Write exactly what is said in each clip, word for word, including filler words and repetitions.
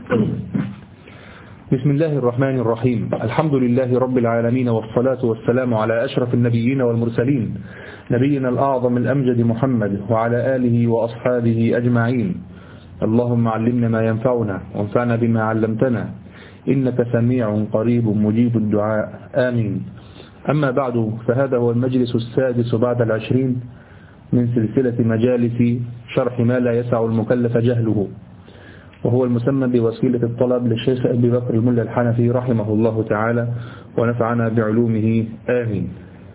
بسم الله الرحمن الرحيم. الحمد لله رب العالمين، والصلاة والسلام على أشرف النبيين والمرسلين، نبينا الأعظم الأمجد محمد وعلى آله وأصحابه أجمعين. اللهم علمنا ما ينفعنا وانفعنا بما علمتنا، إنك سميع قريب مجيب الدعاء، آمين. أما بعد، فهذا هو المجلس السادس بعد العشرين من سلسلة مجالس شرح ما لا يسع المكلف جهله، وهو المسمى بوسيلة الطلب للشيخ أبي بكر الملا الحنفي رحمه الله تعالى ونفعنا بعلومه، آمين.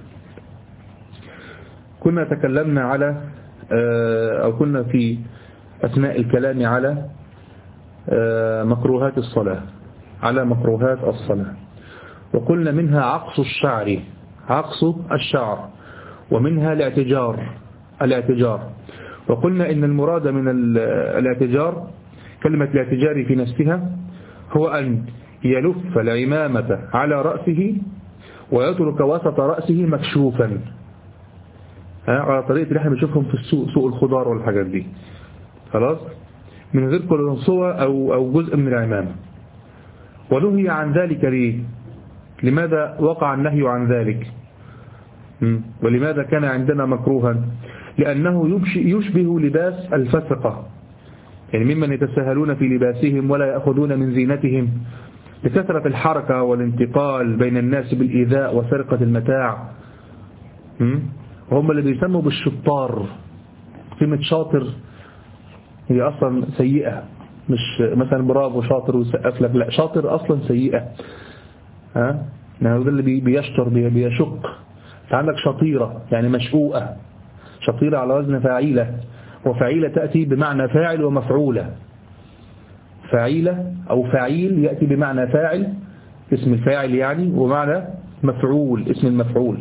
كنا تكلمنا على أو كنا في أثناء الكلام على مكروهات الصلاة على مكروهات الصلاة وقلنا منها عقص الشعر عقص الشعر ومنها الاعتجار الاعتجار وقلنا إن المراد من الاعتجار، كلمة الاعتجار في نفسها، هو أن يلف العمامة على رأسه ويترك وسط رأسه مكشوفا، على طريقة اللي احنا بنشوفهم في السوق، سوق الخضار والحاجات دي، خلاص، من غير قلنسوة أو أو جزء من العمامة. ونهي عن ذلك ليه؟ لماذا وقع النهي عن ذلك؟ ولماذا كان عندنا مكروها؟ لأنه يشبه لباس الفسقة، يعني ممن يتساهلون في لباسهم ولا يأخذون من زينتهم لكثرة الحركة والانتقال بين الناس بالإيذاء وسرقة المتاع. وهم اللي بيسموا بالشطار. كلمة شاطر هي أصلا سيئة، مش مثلا برافو شاطر وسقف لك، لا، شاطر أصلا سيئة. ها يعني ده اللي بيشطر بيشق. عندك شطيرة يعني مشقوقة، شطيرة على وزن فاعلة، وفعيلة تأتي بمعنى فاعل ومفعولة. فعيلة أو فعيل يأتي بمعنى فاعل، اسم الفاعل يعني، ومعنى مفعول، اسم المفعول.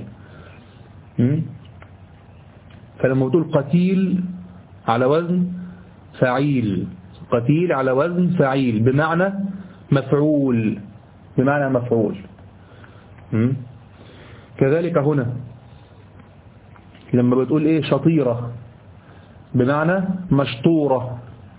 فلما تقول قتيل على وزن فعيل، قتيل على وزن فعيل بمعنى مفعول، بمعنى مفعول. كذلك هنا لما بتقول ايه شطيرة بمعنى مشطورة.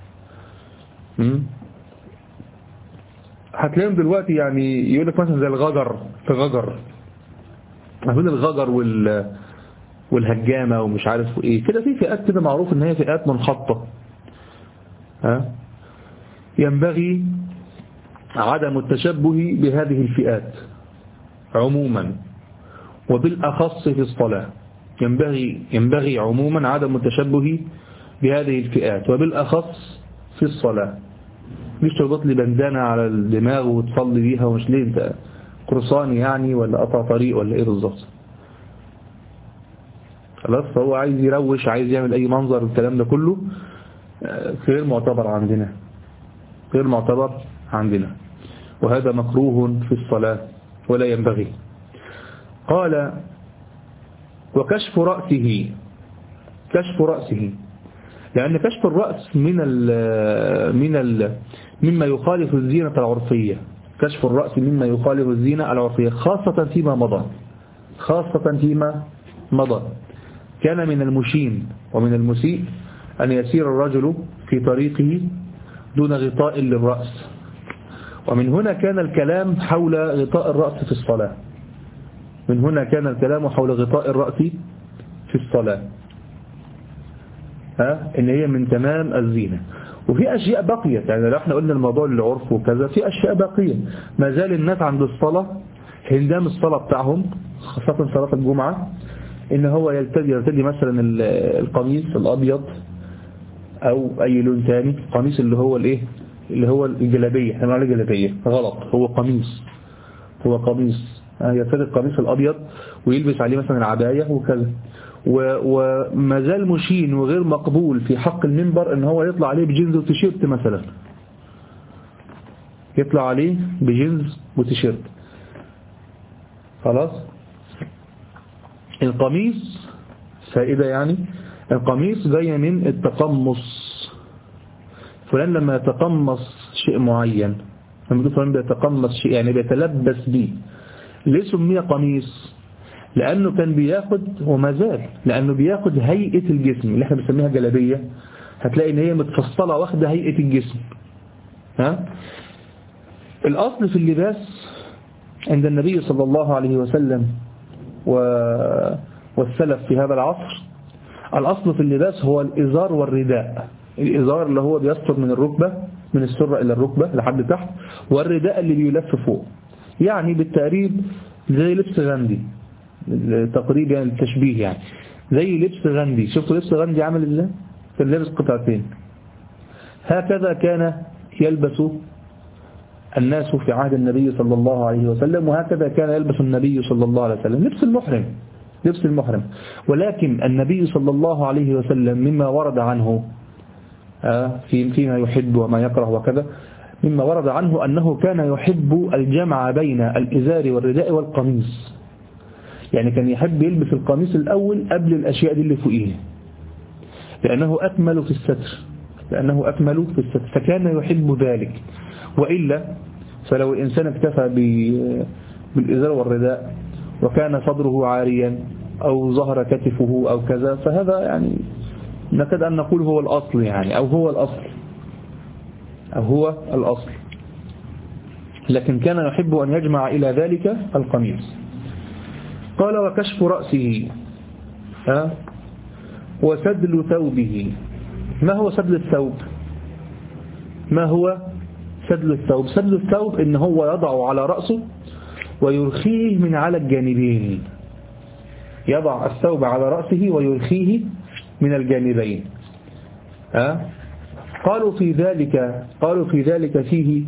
هتلاقيهم دلوقتي يعني يقول لك مثلا زي الغجر، في غجر، بين الغجر وال والهجامة ومش عارف ايه كده، في فئات كده معروف ان هي فئات منحطة. ها ينبغي عدم التشبه بهذه الفئات عموما وبالأخص في الصلاة. ينبغي ينبغي عموما عدم التشبه بهذه الفئات وبالأخص في الصلاة. مش تربط لي بندانة على الدماغ وتصلي بيها، ومش ليه انت قرصاني يعني ولا قطع طريق ولا ايه بالظبط. خلاص، فهو عايز يروش، عايز يعمل اي منظر، الكلام ده كله غير معتبر عندنا، غير معتبر عندنا، وهذا مكروه في الصلاة ولا ينبغي. قال وكشف رأسه، كشف رأسه، لأن كشف الرأس من ال من ال مما يخالف الزينة العرفية. كشف الرأس مما يخالف الزينة العرفية، خاصة فيما مضى، خاصة فيما مضى. كان من المشين ومن المسيء أن يسير الرجل في طريقه دون غطاء للرأس، ومن هنا كان الكلام حول غطاء الرأس في الصلاة. من هنا كان الكلام حول غطاء الرأس في الصلاة، ها إن هي من تمام الزينة. وفي أشياء بقية، يعني لو احنا قلنا الموضوع للعرف وكذا، في أشياء بقية ما زال الناس عند الصلاة، هندام الصلاة بتاعهم خاصة صلاة الجمعة، إن هو يلتدي يلتدي مثلا القميص الأبيض أو أي لون ثاني، القميص اللي هو الإيه اللي هو الجلابية، احنا بنقول جلابية غلط، هو قميص، هو قميص، يلتدي القميص الأبيض ويلبس عليه مثلا العباية وكذا. وما زال مشين وغير مقبول في حق المنبر ان هو يطلع عليه بجينز وتيشيرت مثلا، يطلع عليه بجينز وتيشيرت. خلاص، القميص فائدة يعني، القميص جاي من التقمص. فلان لما يتقمص شيء معين، لما يقول فلان بيتقمص شيء يعني بيتلبس به، ليه سمي قميص؟ لأنه كان بياخد وما زال، لأنه بياخد هيئة الجسم اللي احنا بنسميها جلابية. هتلاقي ان هي متفصلة واخدة هيئة الجسم، ها؟ الأصل في اللباس عند النبي صلى الله عليه وسلم والسلف في هذا العصر، الأصل في اللباس هو الإزار والرداء. الإزار اللي هو بيستر من الركبة، من السرة إلى الركبة لحد تحت، والرداء اللي بيلف فوق، يعني بالتقريب زي لبس غندي، تقريبا يعني التشبيه، يعني زي لبس غندي. شفتوا لبس غندي عامل ازاي؟ كان لابس قطعتين. هكذا كان يلبس الناس في عهد النبي صلى الله عليه وسلم، وهكذا كان يلبس النبي صلى الله عليه وسلم، لبس المحرم، لبس المحرم. ولكن النبي صلى الله عليه وسلم مما ورد عنه في فيما يحب وما يكره وكذا، مما ورد عنه أنه كان يحب الجمع بين الإزار والرداء والقميص. يعني كان يحب يلبس القميص الأول قبل الأشياء دي اللي فوقيه، لأنه أكمل في الستر، لأنه أكمل في الستر، فكان يحب ذلك. وإلا فلو الإنسان اكتفى بالإزار والرداء وكان صدره عاريا أو ظهر كتفه أو كذا، فهذا يعني نكاد أن نقول هو الأصل، يعني أو هو الأصل أو هو الأصل. لكن كان يحب أن يجمع إلى ذلك القميص. قال وكشف رأسه ها وسدل ثوبه. ما هو سدل الثوب؟ ما هو سدل الثوب؟ سدل الثوب إن هو يضع على رأسه ويرخيه من على الجانبين، يضع الثوب على رأسه ويرخيه من الجانبين. ها قالوا في ذلك قالوا في ذلك فيه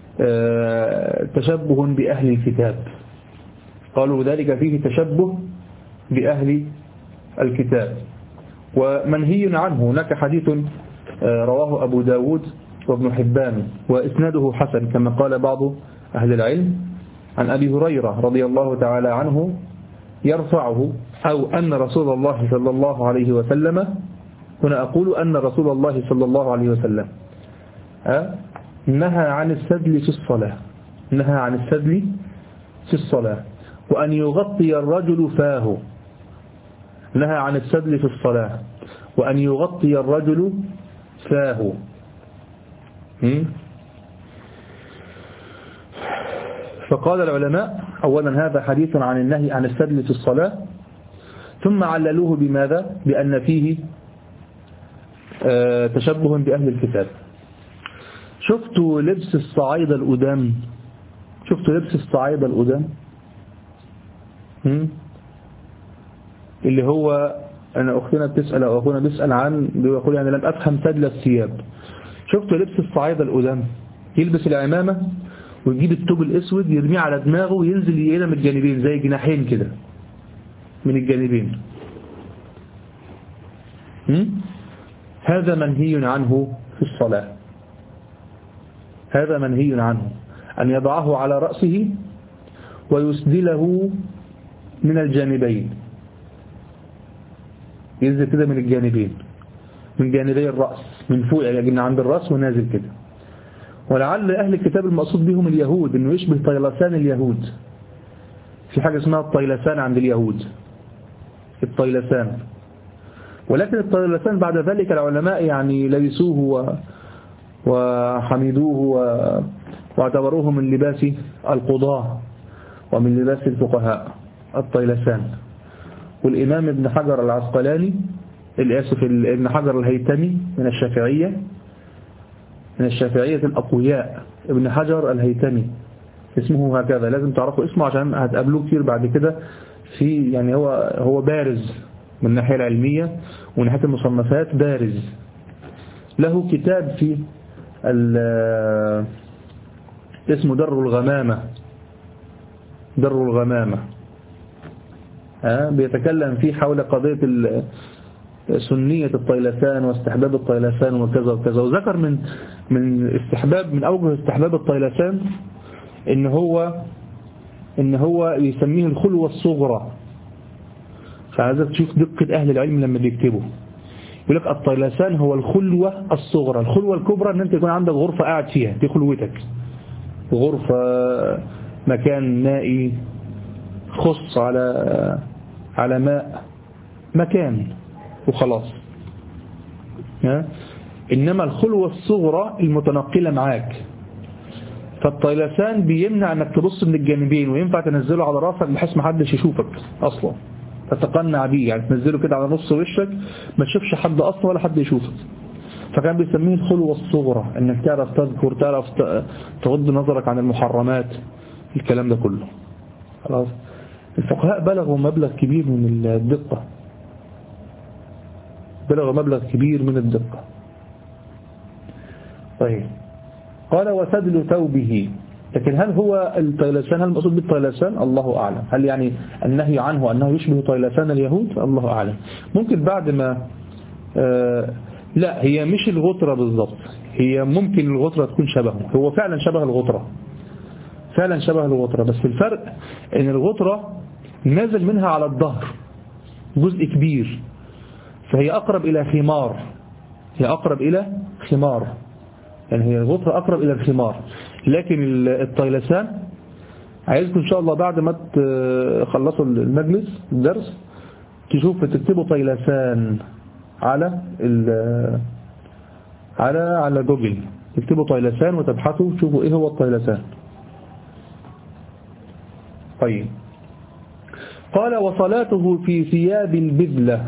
تشبه بأهل الكتاب، قالوا ذلك فيه تشبه بأهل الكتاب ومنهي عنه. هناك حديث رواه أبو داود وابن حبان وإسناده حسن كما قال بعض أهل العلم، عن أبي هريرة رضي الله تعالى عنه يرفعه، أو أن رسول الله صلى الله عليه وسلم، هنا أقول أن رسول الله صلى الله عليه وسلم نهى عن السدل في الصلاة، نهى عن السدل في الصلاة، وأن يغطي الرجل فاه. نهى عن السدل في الصلاة وأن يغطي الرجل فاه. فقال العلماء أولا هذا حديث عن النهي عن السدل في الصلاة، ثم عللوه بماذا؟ بأن فيه تشبه بأهل الكتاب. شفتوا لبس الصعايدة القدام؟ شفتوا لبس الصعايدة القدام اللي هو أنا أختنا بتسأل أو أخونا بيسأل عن، بيقول يعني لم أفهم سدل الثياب. شفتوا لبس الصعايدة القدام؟ يلبس العمامة ويجيب الثوب الأسود يرميه على دماغه وينزل يقينا من الجانبين زي جناحين كده من الجانبين. هذا منهي عنه في الصلاة، هذا منهي عنه، أن يضعه على رأسه ويسدله من الجانبين، ينزل كده من الجانبين، من جانبي الرأس، من فوق يعني عند الرأس ونازل كده. ولعل أهل الكتاب المقصود بهم اليهود، إنه يشبه طيلسان اليهود. في حاجة اسمها الطيلسان عند اليهود، الطيلسان. ولكن الطيلسان بعد ذلك العلماء يعني لبسوه وحمدوه واعتبروه من لباس القضاة ومن لباس الفقهاء الطيلسان. والإمام ابن حجر العسقلاني الآسف ابن حجر الهيتمي من الشافعية، من الشافعية الأقوياء، ابن حجر الهيتمي اسمه هكذا، لازم تعرفوا اسمه عشان هتقابلوه كتير بعد كده. في يعني هو هو بارز من الناحية العلمية ومن ناحية المصنفات بارز. له كتاب في اسمه در الغمامة، در الغمامة ها بيتكلم فيه حول قضية سنية الطيلسان واستحباب الطيلسان وكذا وكذا. وذكر من من استحباب من أوجه استحباب الطيلسان إن هو إن هو يسميه الخلوة الصغرى. فعايزك تشوف دقة أهل العلم لما بيكتبوا، يقول لك الطيلسان هو الخلوة الصغرى. الخلوة الكبرى ان انت يكون عندك غرفة قاعد فيها، دي خلوتك، غرفة مكان نائي خص على على ماء مكان وخلاص. انما الخلوة الصغرى المتنقلة معاك فالطيلسان بيمنع انك تبص من الجانبين، وينفع تنزله على راسك بحيث ما حدش يشوفك اصلا، تتقنع بيه، يعني تنزله كده على نص وشك ما تشوفش حد اصلا ولا حد يشوفك. فكان بيسميه الخلوة الصغرى، انك تعرف تذكر، تعرف تغض نظرك عن المحرمات، الكلام ده كله. خلاص. الفقهاء بلغوا مبلغ كبير من الدقة، بلغوا مبلغ كبير من الدقة. طيب، قال وسدل ثوبه، لكن هل هو الطيلسان، هل المقصود بالطيلسان؟ الله أعلم. هل يعني النهي عنه أنه يشبه طيلسان اليهود؟ الله أعلم. ممكن بعد ما آه لا، هي مش الغطرة بالضبط، هي ممكن الغطرة تكون شبهه، هو فعلا شبه الغطرة، فعلا شبه الغطرة، بس الفرق ان الغطرة نازل منها على الظهر جزء كبير، فهي أقرب إلى خمار، هي أقرب إلى خمار، يعني هي الغطرة أقرب إلى الخمار. لكن الطيلسان عايزكم إن شاء الله بعد ما تخلصوا المجلس الدرس تشوفوا تكتبوا طيلسان على على على جوجل، تكتبوا طيلسان وتبحثوا تشوفوا إيه هو الطيلسان. طيب، قال وصلاته في ثياب البذلة،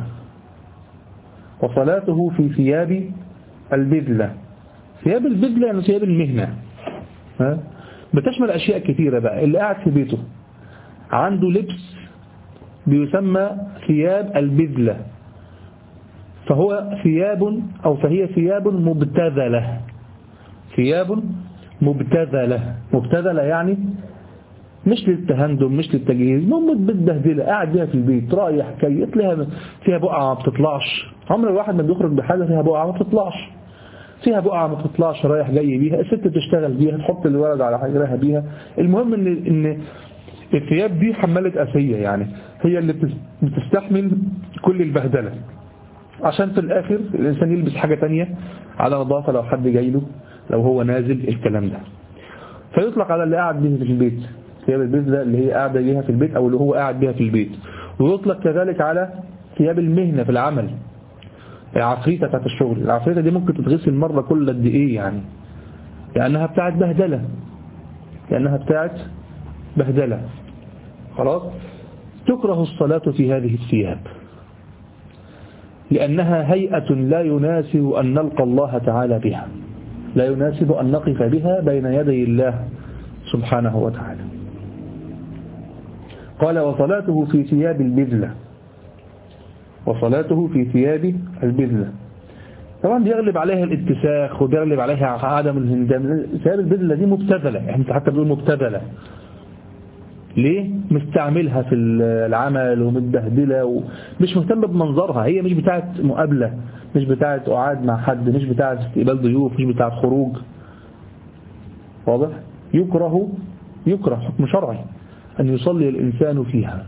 وصلاته في ثياب البذلة. ثياب البذلة يعني ثياب المهنة، ها؟ بتشمل أشياء كثيرة بقى. اللي قاعد في بيته عنده لبس بيسمى ثياب البذلة، فهو ثياب أو فهي ثياب مبتذلة، ثياب مبتذلة. مبتذلة يعني مش للتهندم، مش للتجهيز، المهم متبهدله قاعد بيها في البيت رايح جاي، تلاقيها فيها بقعه ما بتطلعش. عمر الواحد ما بيخرج بحاجه فيها بقعه ما بتطلعش، فيها بقعه ما بتطلعش رايح جاي بيها، الست تشتغل بيها، تحط الولد على حجرها بيها. المهم ان ان الثياب دي حماله اسيه، يعني هي اللي بتستحمل كل البهدله، عشان في الاخر الانسان يلبس حاجه تانية على نظافه لو حد جاي له، لو هو نازل، الكلام ده. فيطلق على اللي قاعد به في البيت ثياب البذلة، اللي هي قاعدة بيها في البيت أو اللي هو قاعد بيها في البيت. ويطلق كذلك على ثياب المهنة في العمل، العفريتة بتاعت الشغل. العفريتة دي ممكن تتغسل مرة كل قد إيه يعني، لأنها بتاعت بهدلة، لأنها بتاعت بهدلة. خلاص. تكره الصلاة في هذه الثياب لأنها هيئة لا يناسب أن نلقى الله تعالى بها، لا يناسب أن نقف بها بين يدي الله سبحانه وتعالى. قال وصلاته في ثياب البذلة، وصلاته في ثياب البذلة. طبعا بيغلب عليها الاتساخ وبيغلب عليها عدم الهندام. ثياب البذلة دي مبتذلة، انت حتى بتقول مبتذلة ليه؟ مستعملها في العمل ومتبهدلة ومش مهتم بمنظرها، هي مش بتاعت مقابلة، مش بتاعت قعاد مع حد، مش بتاعت استقبال ضيوف، مش بتاعت خروج. واضح؟ يكره يكره حكم شرعي أن يصلي الإنسان فيها.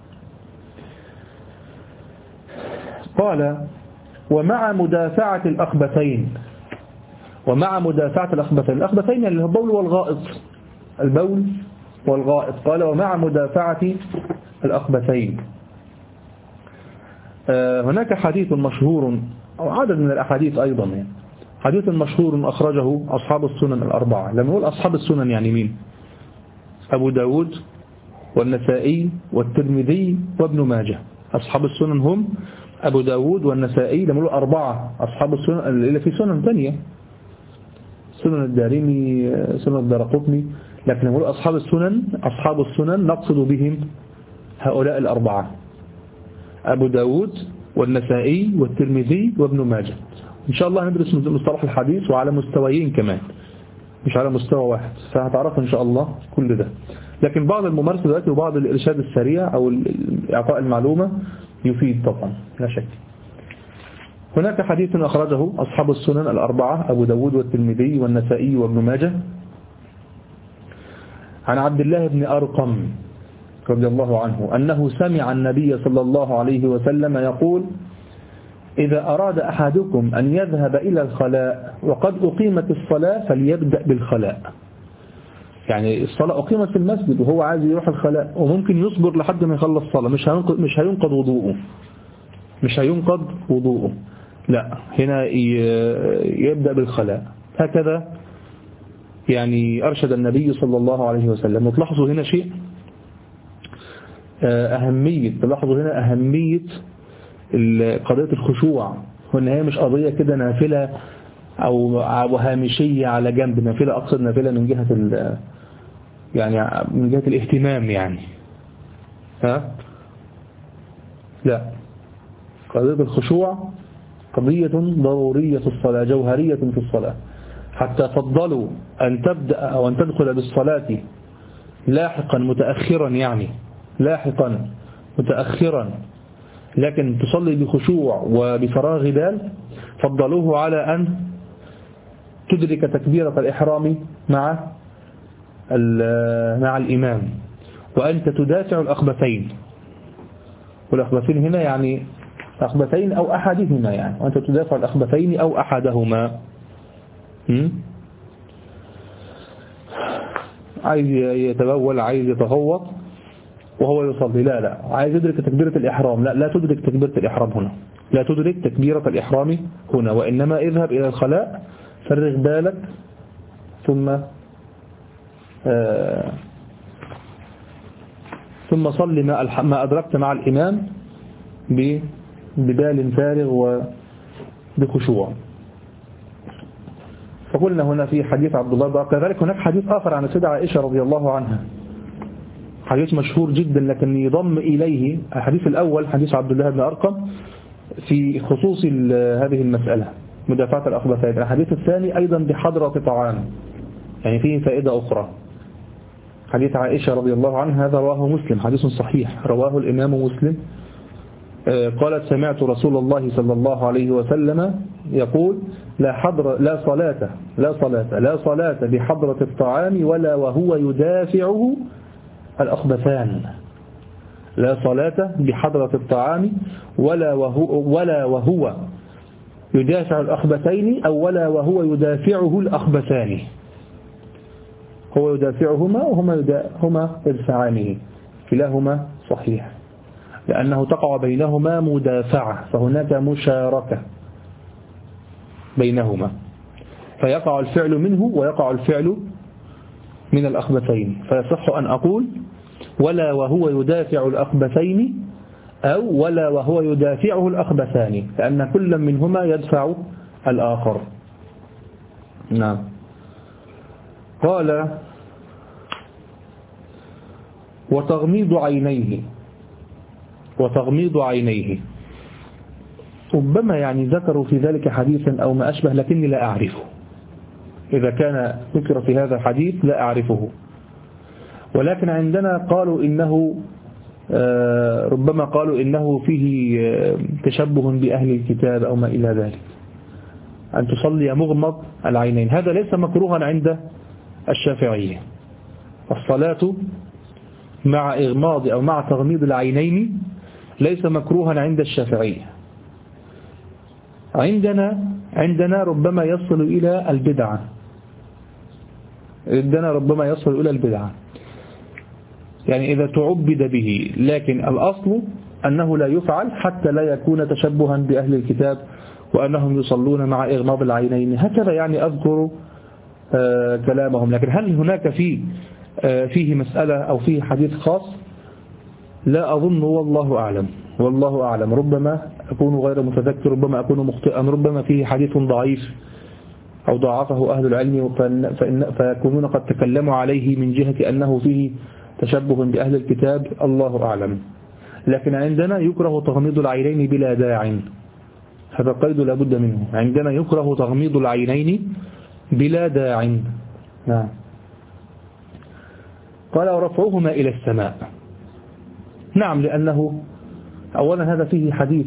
قال ومع مدافعة الأخبثين، ومع مدافعة الأخبثين، الأخبثين يعني البول والغائط، البول والغائط. قال ومع مدافعة الأخبثين. هناك حديث مشهور أو عدد من الأحاديث أيضا، يعني حديث مشهور أخرجه أصحاب السنن الأربعة. لما نقول أصحاب السنن يعني مين؟ أبو داود والنسائي والترمذي وابن ماجه. أصحاب السنن هم أبو داود والنسائي. لما نقول أربعة أصحاب السنن اللي في سنن ثانية، سنن الدارمي، سنن الدارقطني، لكن لما نقول أصحاب السنن، أصحاب السنن نقصد بهم هؤلاء الأربعة: أبو داود والنسائي والترمذي وابن ماجه. إن شاء الله هندرس مصطلح الحديث وعلى مستويين كمان، مش على مستوى واحد، فهتعرفوا إن شاء الله كل ده. لكن بعض الممارسة دلوقتي وبعض الإرشاد السريع أو إعطاء المعلومة يفيد طبعا لا شك. هناك حديث أخرجه أصحاب السنن الأربعة: أبو داود والترمذي والنسائي وابن ماجه، عن عبد الله بن أرقم رضي الله عنه أنه سمع النبي صلى الله عليه وسلم يقول: إذا أراد أحدكم أن يذهب إلى الخلاء وقد أقيمت الصلاة فليبدأ بالخلاء. يعني الصلاة أقيمت في المسجد وهو عايز يروح الخلاء، وممكن يصبر لحد ما يخلص الصلاة، مش هينقض مش هينقض وضوءه مش هينقض وضوءه لا، هنا يبدأ بالخلاء. هكذا يعني أرشد النبي صلى الله عليه وسلم. وتلاحظوا هنا شيء أهمية تلاحظوا هنا أهمية قضية الخشوع، وإن هي مش قضية كده نافلة أو هامشية على جنب، نافلة أقصد نافلة من جهة يعني من جهة الاهتمام يعني ها لا، قضية الخشوع قضية ضرورية في الصلاة، جوهرية في الصلاة، حتى فضلوا أن تبدأ أو أن تدخل بالصلاة لاحقا متأخرا، يعني لاحقا متأخرا لكن تصلي بخشوع وبفراغ بال، فضلوه على أن تدرك تكبيرة الإحرام مع مع الإمام وأنت تدافع الأخبثين. والأخبثين هنا يعني أخبثين أو أحدهما، يعني وأنت تدافع الأخبثين أو أحدهما. م? عايز يتبول، عايز يتغوط وهو يصلي، لا لا، عايز يدرك تكبيرة الإحرام، لا لا تدرك تكبيرة الإحرام هنا، لا تدرك تكبيرة الإحرام هنا، وإنما اذهب إلى الخلاء، فرغ بالك، ثم آه ثم صل ما ما أدركت مع الإمام ببال فارغ وبخشوع. فقلنا هنا في حديث عبد الله، كذلك هناك حديث آخر عن السيدة عائشة رضي الله عنها، حديث مشهور جدا لكن يضم إليه الحديث الأول حديث عبد الله بن أرقم في خصوص هذه المسألة مدافعة الأخبثين. الحديث الثاني أيضا بحضرة طعام، يعني فيه فائدة أخرى. حديث عائشة رضي الله عنها هذا رواه مسلم، حديث صحيح رواه الإمام مسلم، قالت سمعت رسول الله صلى الله عليه وسلم يقول لا حضر لا صلاة لا صلاة لا صلاة بحضرة الطعام ولا وهو يدافعه الأخبثان. لا صلاة بحضرة الطعام ولا وهو ولا وهو يدافع الأخبثين أو ولا وهو يدافعه الأخبثان. هو يدافعهما وهما يدا هما يدفعانه، كلاهما صحيح، لأنه تقع بينهما مدافعة، فهناك مشاركة بينهما، فيقع الفعل منه ويقع الفعل من الأخبثين، فيصح أن أقول ولا وهو يدافع الأخبثين أو ولا وهو يدافعه الأخبثان، لأن كل منهما يدفع الآخر. نعم. قال وتغميض عينيه وتغميض عينيه ربما يعني ذكروا في ذلك حديثا أو ما أشبه لكني لا أعرفه، إذا كان ذكر في هذا الحديث لا أعرفه، ولكن عندنا قالوا إنه ربما قالوا إنه فيه تشبه بأهل الكتاب أو ما إلى ذلك، أن تصلي مغمض العينين. هذا ليس مكروها عند الشافعية، الصلاة مع إغماض أو مع تغميض العينين ليس مكروها عند الشافعية. عندنا عندنا ربما يصل إلى البدعة، عندنا ربما يصل إلى البدعة يعني إذا تعبد به، لكن الأصل أنه لا يفعل حتى لا يكون تشبها بأهل الكتاب وأنهم يصلون مع إغماض العينين، هكذا يعني أذكر آه كلامهم. لكن هل هناك فيه آه فيه مسألة أو فيه حديث خاص؟ لا أظن، والله أعلم والله أعلم. ربما أكون غير متذكر، ربما أكون مخطئا، ربما فيه حديث ضعيف أو ضعفه أهل العلم فيكونون قد تكلموا عليه من جهة أنه فيه تشبه بأهل الكتاب، الله أعلم. لكن عندنا يكره تغميض العينين بلا داع، هذا قيد لا بد منه، عندنا يكره تغميض العينين بلا داع. نعم. قال ورفعهما إلى السماء. نعم، لأنه أولا هذا فيه حديث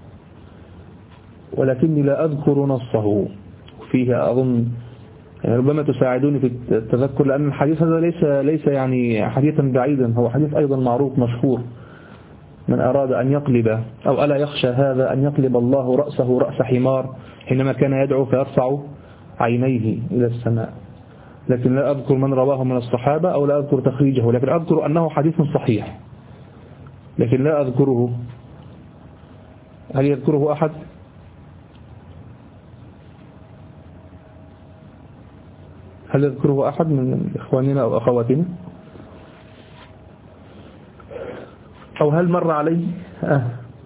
ولكني لا أذكر نصه، فيه أظن يعني ربما تساعدوني في التذكر، لأن الحديث هذا ليس ليس يعني حديثا بعيدا، هو حديث أيضا معروف مشهور، من أراد أن يقلب أو ألا يخشى هذا أن يقلب الله رأسه رأس حمار حينما كان يدعو فيرفع عينيه إلى السماء. لكن لا أذكر من رواه من الصحابة أو لا أذكر تخريجه، لكن أذكر أنه حديث صحيح، لكن لا أذكره. هل يذكره أحد؟ هل يذكره أحد من إخواننا أو أخواتنا؟ أو هل مر عليه؟ آه.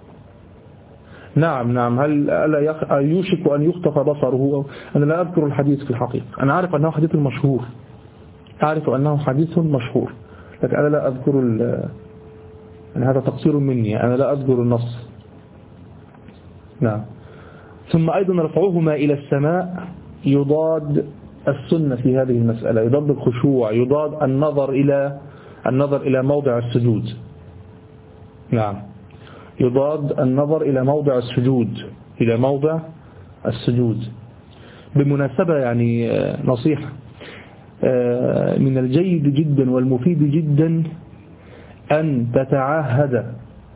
نعم نعم. هل ألا يوشك أن يخطف بصره؟ أنا لا أذكر الحديث في الحقيقة. أنا عارف أنه حديث مشهور، أعرف أنه حديث مشهور، لكن أنا لا أذكر أن هذا تقصير مني، أنا لا أذكر النص. نعم. ثم أيضا رفعهما إلى السماء يضاد السنة في هذه المسألة، يضاد الخشوع، يضاد النظر إلى النظر إلى موضع السجود. نعم، يضاد النظر إلى موضع السجود، إلى موضع السجود. بالمناسبة يعني نصيحة، من الجيد جدا والمفيد جدا أن تتعاهد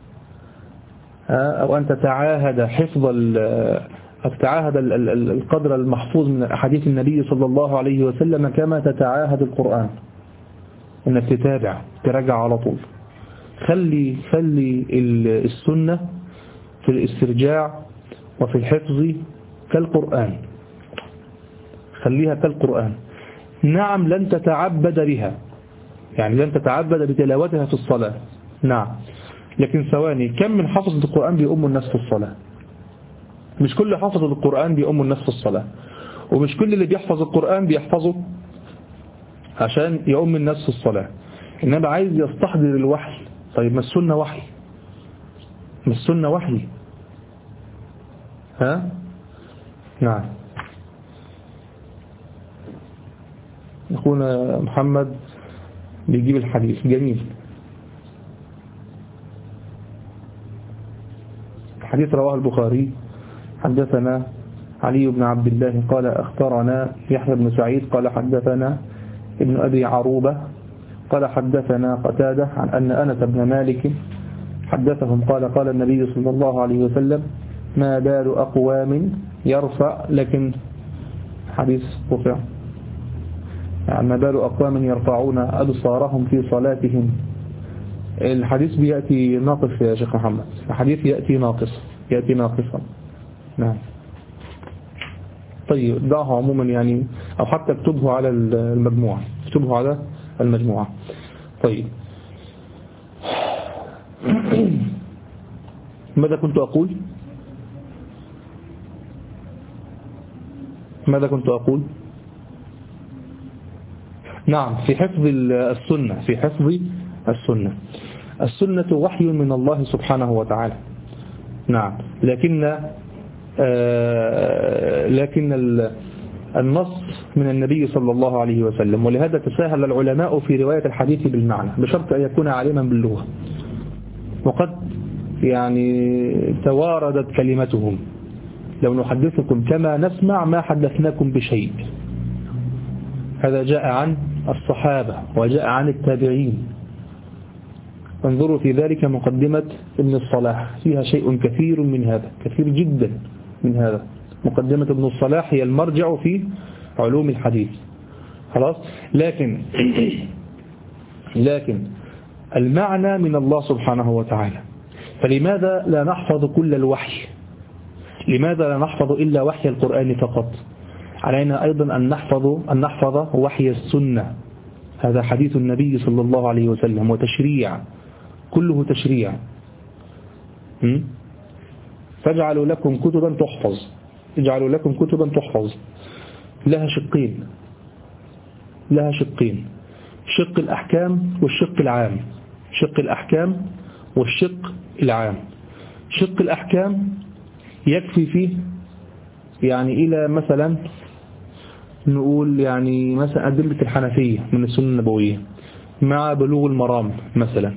أو أن تتعاهد حفظ تتعاهد القدر المحفوظ من أحاديث النبي صلى الله عليه وسلم كما تتعاهد القرآن، أنك تتابع تراجع على طول. خلي خلي السنة في الاسترجاع وفي الحفظ كالقرآن، خليها كالقرآن. نعم لن تتعبد بها، يعني لن تتعبد بتلاوتها في الصلاة، نعم، لكن ثواني، كم من حفظة القرآن بيؤم الناس في الصلاة؟ مش كل حفظة القرآن بيؤم الناس في الصلاة، ومش كل اللي بيحفظ القرآن بيحفظه عشان يؤم الناس في الصلاة، إنما عايز يستحضر الوحي. طيب ما السنة وحي، ما السنة وحي، ها؟ نعم. أخونا محمد بيجيب الحديث جميل. الحديث رواه البخاري. حدثنا علي بن عبد الله قال أخبرنا يحيى بن سعيد قال حدثنا ابن أبي عروبة قال حدثنا قتادة عن أن أنس بن مالك حدثهم قال قال النبي صلى الله عليه وسلم ما بال أقوام يرفع، لكن حديث رفع، يعني ما بال أقوام يرفعون أبصارهم في صلاتهم. الحديث بيأتي ناقص يا شيخ محمد، الحديث يأتي ناقص، يأتي ناقصا. نعم. طيب دعه عموما يعني، أو حتى اكتبه على المجموعة، اكتبه على المجموعة. طيب ماذا كنت أقول ماذا كنت أقول نعم، في حفظ السنة، في حفظ السنة. السنة وحي من الله سبحانه وتعالى، نعم، لكن آه لكن النص من النبي صلى الله عليه وسلم، ولهذا تساهل العلماء في رواية الحديث بالمعنى بشرط أن يكون عالما باللغة، وقد يعني تواردت كلمتهم، لو نحدثكم كما نسمع ما حدثناكم بشيء. هذا جاء عن الصحابة وجاء عن التابعين. انظروا في ذلك مقدمة ابن الصلاح، فيها شيء كثير من هذا، كثير جدا من هذا. مقدمة ابن الصلاح هي المرجع في علوم الحديث، خلاص. لكن لكن المعنى من الله سبحانه وتعالى، فلماذا لا نحفظ كل الوحي؟ لماذا لا نحفظ إلا وحي القرآن فقط؟ علينا أيضا أن نحفظ أن نحفظ وحي السنة. هذا حديث النبي صلى الله عليه وسلم وتشريع، كله تشريع. فاجعلوا لكم كتبا تحفظ، اجعلوا لكم كتبا تحفظ. لها شقين، لها شقين، شق الأحكام والشق العام، شق الأحكام والشق العام. شق الأحكام يكفي فيه يعني إلى مثلا نقول يعني مثلا أدلة الحنفية من السنة النبوية مع بلوغ المرام مثلا،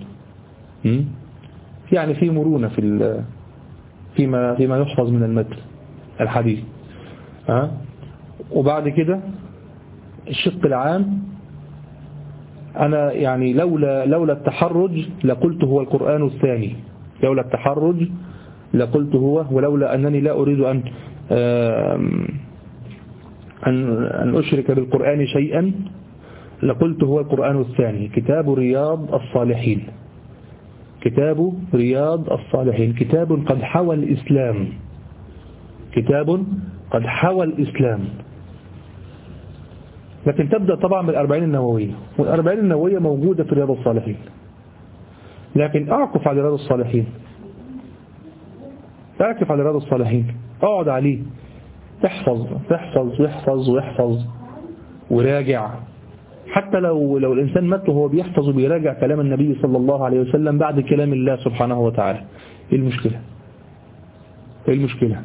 يعني في مرونة في فيما فيما يحفظ من المتن الحديث. ها وبعد كده الشق العام، أنا يعني لولا لولا التحرج لقلت هو القرآن الثاني، لولا التحرج لقلت هو، ولولا أنني لا أريد أن أن أن أشرك بالقرآن شيئا لقلت هو القرآن الثاني. كتاب رياض الصالحين، كتاب رياض الصالحين كتاب قد حوى الإسلام، كتاب قد حوى الإسلام. لكن تبدأ طبعا بالأربعين النووية، والأربعين النووية موجودة في رياض الصالحين، لكن أعكف على رياض الصالحين، أعكف على رياض الصالحين، أقعد عليه، تحفظ تحفظ ويحفظ ويحفظ وراجع. حتى لو لو الإنسان مات وهو بيحفظ وبيراجع كلام النبي صلى الله عليه وسلم بعد كلام الله سبحانه وتعالى، إيه المشكلة؟ إيه المشكلة؟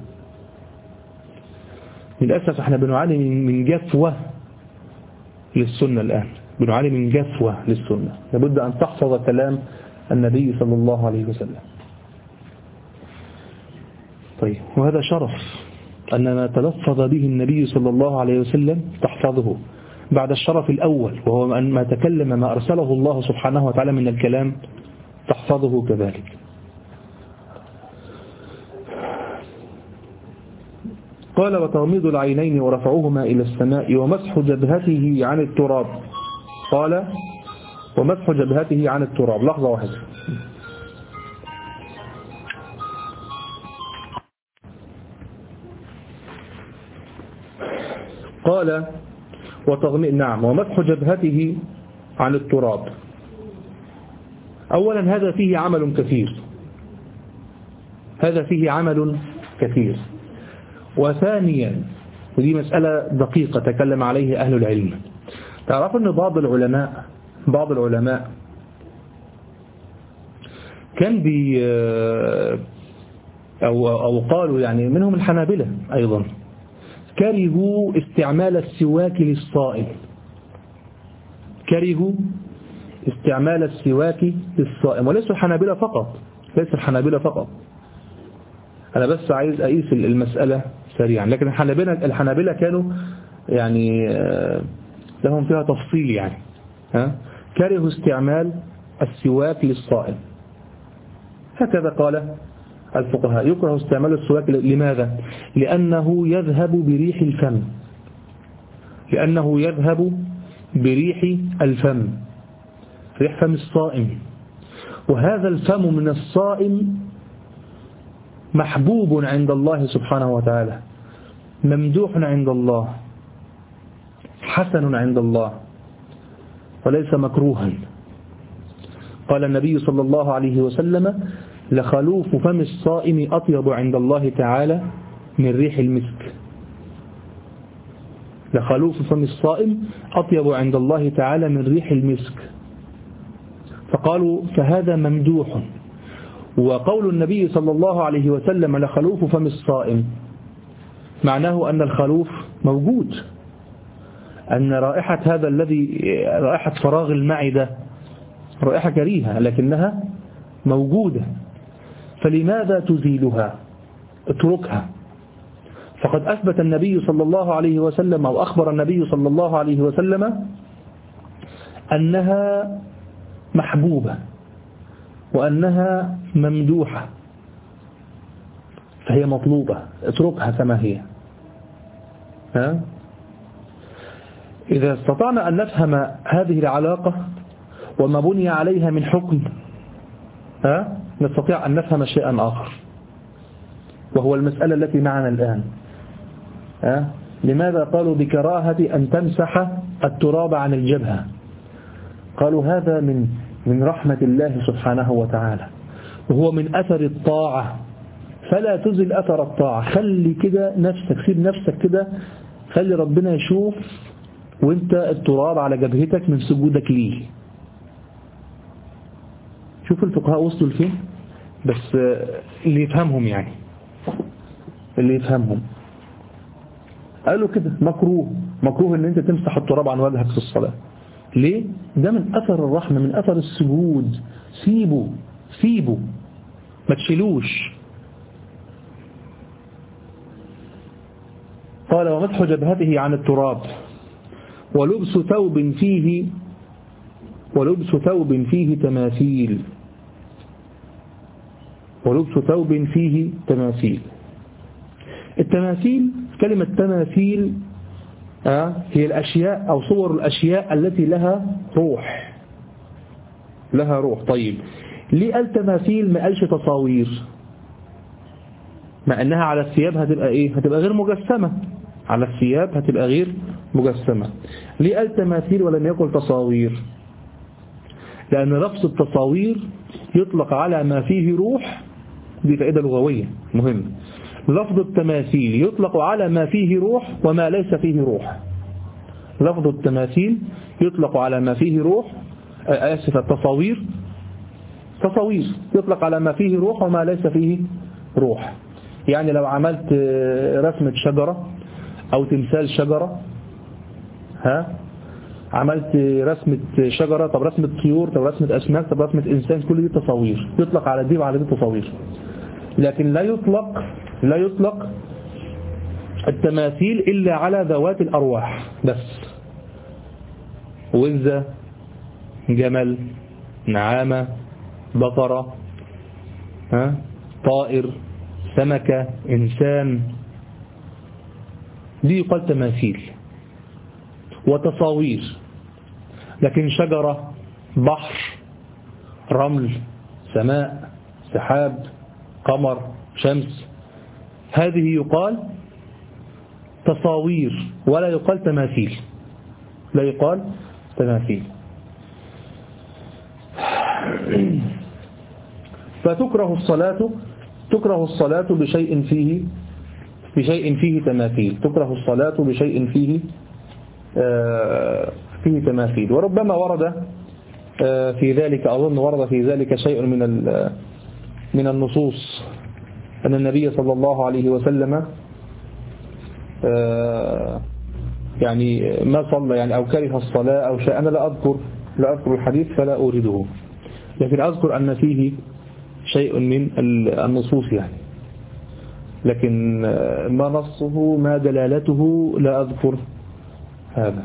للأسف احنا بنعاني من جفوة للسنة الآن، بنعاني من جفوة للسنة. لابد أن تحفظ كلام النبي صلى الله عليه وسلم. طيب، وهذا شرف أن ما تلفظ به النبي صلى الله عليه وسلم تحفظه بعد الشرف الأول، وهو أن ما تكلم ما أرسله الله سبحانه وتعالى من الكلام تحفظه كذلك. قال: وتغميض العينين ورفعهما إلى السماء ومسح جبهته عن التراب. قال: ومسح جبهته عن التراب. لحظة واحدة. قال: وتغميض نعم ومسح جبهته عن التراب. أولا هذا فيه عمل كثير، هذا فيه عمل كثير. وثانيا، ودي مسألة دقيقة تكلم عليه أهل العلم، تعرفوا أن بعض العلماء بعض العلماء كان بي أو, أو قالوا يعني منهم الحنابلة أيضا كرهوا استعمال السواك للصائم، كرهوا استعمال السواك للصائم. وليس الحنابلة فقط، ليس الحنابلة فقط، أنا بس عايز أقيس المسألة سريعا. لكن الحنابلة الحنابلة كانوا يعني لهم فيها تفصيل، يعني ها كرهوا استعمال السواك للصائم. هكذا قال الفقهاء: يكره استعمال السواك. لماذا؟ لأنه يذهب بريح الفم، لأنه يذهب بريح الفم، ريح فم الصائم. وهذا الفم من الصائم محبوب عند الله سبحانه وتعالى، ممدوح عند الله، حسن عند الله، وليس مكروها. قال النبي صلى الله عليه وسلم: لخلوف فم الصائم أطيب عند الله تعالى من ريح المسك. لخلوف فم الصائم أطيب عند الله تعالى من ريح المسك. فقالوا: فهذا ممدوح. وقول النبي صلى الله عليه وسلم: لخلوف فم الصائم، معناه أن الخلوف موجود، أن رائحة هذا الذي رائحة فراغ المعدة رائحة كريهة لكنها موجودة، فلماذا تزيلها؟ اتركها. فقد أثبت النبي صلى الله عليه وسلم أو أخبر النبي صلى الله عليه وسلم أنها محبوبة وأنها ممدوحة، فهي مطلوبة، اتركها كما هي. ها؟ إذا استطعنا أن نفهم هذه العلاقة وما بني عليها من حكم، ها؟ نستطيع أن نفهم شيئا آخر، وهو المسألة التي معنا الآن. ها؟ لماذا قالوا بكراهة أن تمسح التراب عن الجبهة؟ قالوا هذا من من رحمة الله سبحانه وتعالى، وهو من أثر الطاعة، فلا تزل أثر الطاعة. خلي كده نفسك، سيب نفسك كده، خلي ربنا يشوف وانت التراب على جبهتك من سجودك ليه. شوف الفقهاء وصلوا لفين، بس اللي يفهمهم، يعني اللي يفهمهم قالوا كده مكروه، مكروه ان انت تمسح التراب عن وجهك في الصلاة. ليه؟ ده من أثر الرحمة، من أثر السجود. سيبه سيبه ما تشيلوش. قال: ومسح جبهته عن التراب ولبس ثوب فيه ولبس ثوب فيه تماثيل ولبس ثوب فيه تماثيل. التماثيل، كلمة تماثيل آه هي الأشياء أو صور الأشياء التي لها روح، لها روح. طيب ليه قال تماثيل ما قالش تصاوير؟ مع أنها على الثياب هتبقى إيه؟ هتبقى غير مجسمة، على الثياب هتبقى غير مجسمة. ليه قال تماثيل ولم يقل تصاوير؟ لأن لفظ التصاوير يطلق على ما فيه روح، دي فائدة لغوية مهم. لفظ التماثيل يطلق على ما فيه روح وما ليس فيه روح. لفظ التماثيل يطلق على ما فيه روح، آسف التصاوير تصاوير يطلق على ما فيه روح وما ليس فيه روح. يعني لو عملت رسمة شجرة أو تمثال شجرة، ها عملت رسمة شجرة، طب رسمة طيور، طب رسمة أسماك، طب رسمة إنسان، كل دي تصاوير، يطلق على دي وعلى دي تصاوير. لكن لا يطلق لا يطلق التماثيل إلا على ذوات الأرواح بس. وزة، جمل، نعامة، بقرة، ها طائر، سمكة، إنسان، دي يقال تماثيل وتصاوير. لكن شجرة، بحر، رمل، سماء، سحاب، قمر، شمس، هذه يقال تصاوير ولا يقال تماثيل، لا يقال تماثيل. فتكره الصلاة تكره الصلاة بشيء فيه بشيء فيه تماثيل، تكره الصلاة بشيء فيه آه فيه تماثيل. وربما ورد آه في ذلك، أظن ورد في ذلك شيء من من النصوص، أن النبي صلى الله عليه وسلم آه يعني ما صلى يعني أو كره الصلاة أو شيء. أنا لا أذكر لا أذكر الحديث فلا أورده، لكن أذكر أن فيه شيء من النصوص يعني، لكن ما نصه ما دلالته لا أذكر هذا.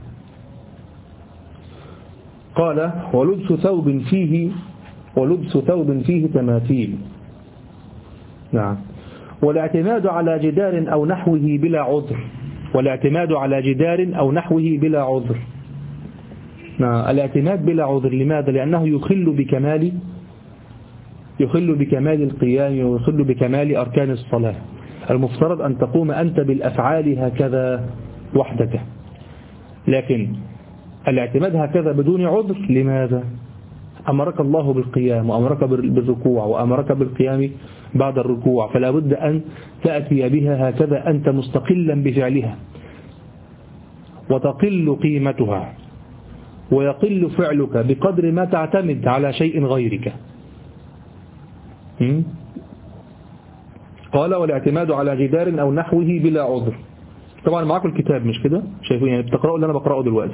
قال ولبس ثوب فيه ولبس ثوب فيه تماثيل. نعم. والاعتماد على جدار أو نحوه بلا عذر والاعتماد على جدار أو نحوه بلا عذر. نعم. الاعتماد بلا عذر لماذا؟ لأنه يخل بكمال يخل بكمال القيام ويخل بكمال أركان الصلاة. المفترض أن تقوم أنت بالأفعال هكذا وحدك، لكن الاعتماد هكذا بدون عذر لماذا؟ أمرك الله بالقيام وأمرك بالركوع وأمرك بالقيام بعد الركوع، فلا بد أن تأتي بها هكذا أنت مستقلا بفعلها، وتقل قيمتها ويقل فعلك بقدر ما تعتمد على شيء غيرك. قال والاعتماد على جدار أو نحوه بلا عذر. طبعا معاكم الكتاب مش كده؟ شايفين يعني بتقرأوا اللي أنا بقرأه دلوقتي.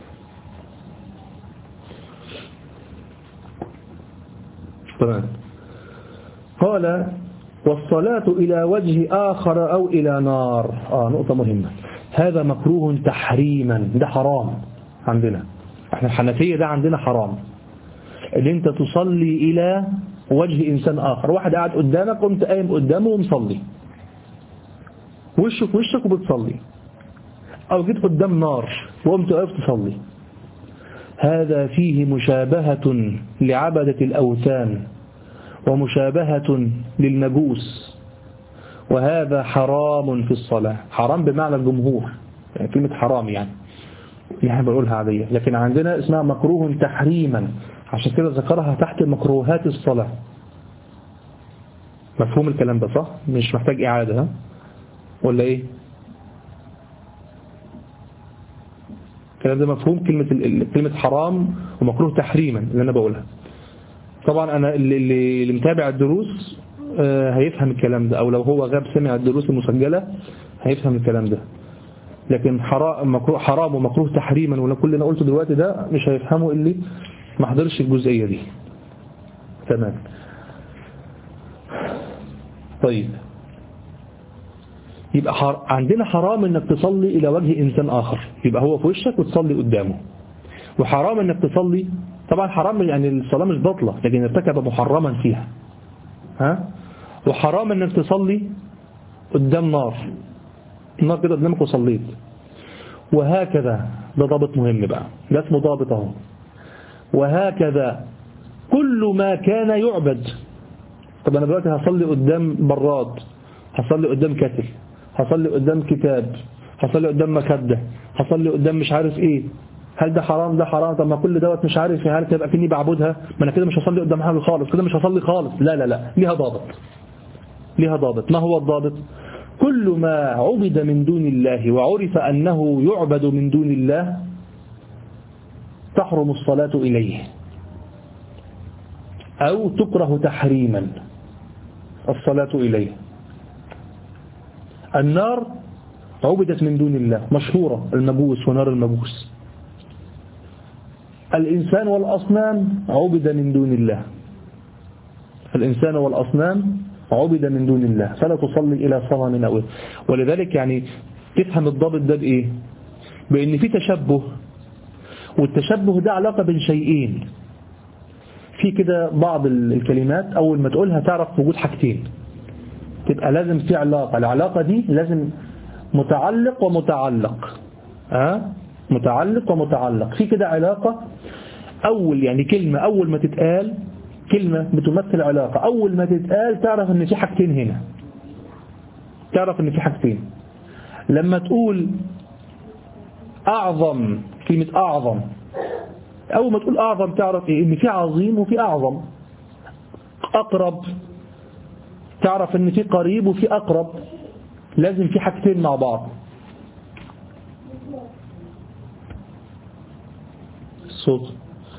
تمام. قال والصلاة إلى وجه آخر أو إلى نار. آه نقطة مهمة. هذا مكروه تحريما، ده حرام عندنا احنا الحنفية، ده عندنا حرام ان انت تصلي إلى وجه إنسان آخر. واحد قاعد قدامك قمت قايم قدامه ومصلي وشك وشك وبتصلي، أو جيت قدام نار وقمت قايم تصلي، هذا فيه مشابهة لعبدة الأوثان ومشابهة للمجوس، وهذا حرام في الصلاة. حرام بمعنى الجمهور، يعني كلمة حرام يعني يعني بقولها عادية، لكن عندنا اسمها مكروه تحريما، عشان كده ذكرها تحت مكروهات الصلاة. مفهوم الكلام ده صح؟ مش محتاج إعادة ها؟ ولا إيه؟ الكلام ده مفهوم؟ كلمة كلمة حرام ومكروه تحريما اللي أنا بقولها. طبعا أنا اللي, اللي متابع الدروس هيفهم الكلام ده، أو لو هو غاب سمع الدروس المسجلة هيفهم الكلام ده. لكن حرام مكروه حرام ومكروه تحريما ولا كل اللي أنا قلته دلوقتي ده مش هيفهمه اللي ما حضرش الجزئية دي. تمام. طيب يبقى حر... عندنا حرام انك تصلي الى وجه انسان اخر، يبقى هو في وشك وتصلي قدامه. وحرام انك تصلي، طبعا حرام يعني الصلاة مش باطلة لكن ارتكب محرما فيها، ها. وحرام انك تصلي قدام نار، النار كده قدامك وصليت، وهكذا. ده ضابط مهم بقى، ده اسمه ضابط اهو. وهكذا كل ما كان يعبد. طب انا دلوقتي هصلي قدام براد، هصلي قدام كتل، هصلي قدام كتاب، هصلي قدام مخدة، هصلي قدام مش عارف ايه، هل ده حرام؟ ده حرام. طب ما كل دوت مش عارف، هل تبقى كني بعبدها؟ ما انا كده مش هصلي قدام حاجه خالص، كده مش هصلي خالص. لا لا لا، ليها ضابط، ليها ضابط. ما هو الضابط؟ كل ما عبد من دون الله وعرف أنه يعبد من دون الله تحرم الصلاة إليه أو تكره تحريما الصلاة إليه. النار عبدت من دون الله، مشهورة، المجوس ونار المجوس. الإنسان والأصنام عبد من دون الله، الإنسان والأصنام عبد من دون الله، فلا تصلي إلى صنم أو. ولذلك يعني تفهم الضابط ده بإيه؟ بأن في تشبه، والتشبه ده علاقة بين شيئين. في كده بعض الكلمات أول ما تقولها تعرف وجود حاجتين، تبقى لازم في علاقة، العلاقة دي لازم متعلق ومتعلق، أه؟ متعلق ومتعلق. في كده علاقة أول، يعني كلمة أول ما تتقال، كلمة بتمثل علاقة، أول ما تتقال تعرف أن في حاجتين هنا، تعرف أن في حاجتين. لما تقول أعظم، كلمة أعظم، أول ما تقول أعظم تعرف إيه؟ أن في عظيم وفي أعظم. أقرب تعرف أن في قريب وفي أقرب، لازم في حاجتين مع بعض. الصوت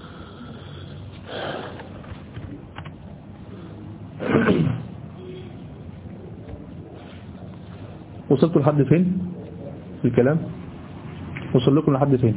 وصلتوا لحد فين في الكلام؟ وصل لكم لحد فين؟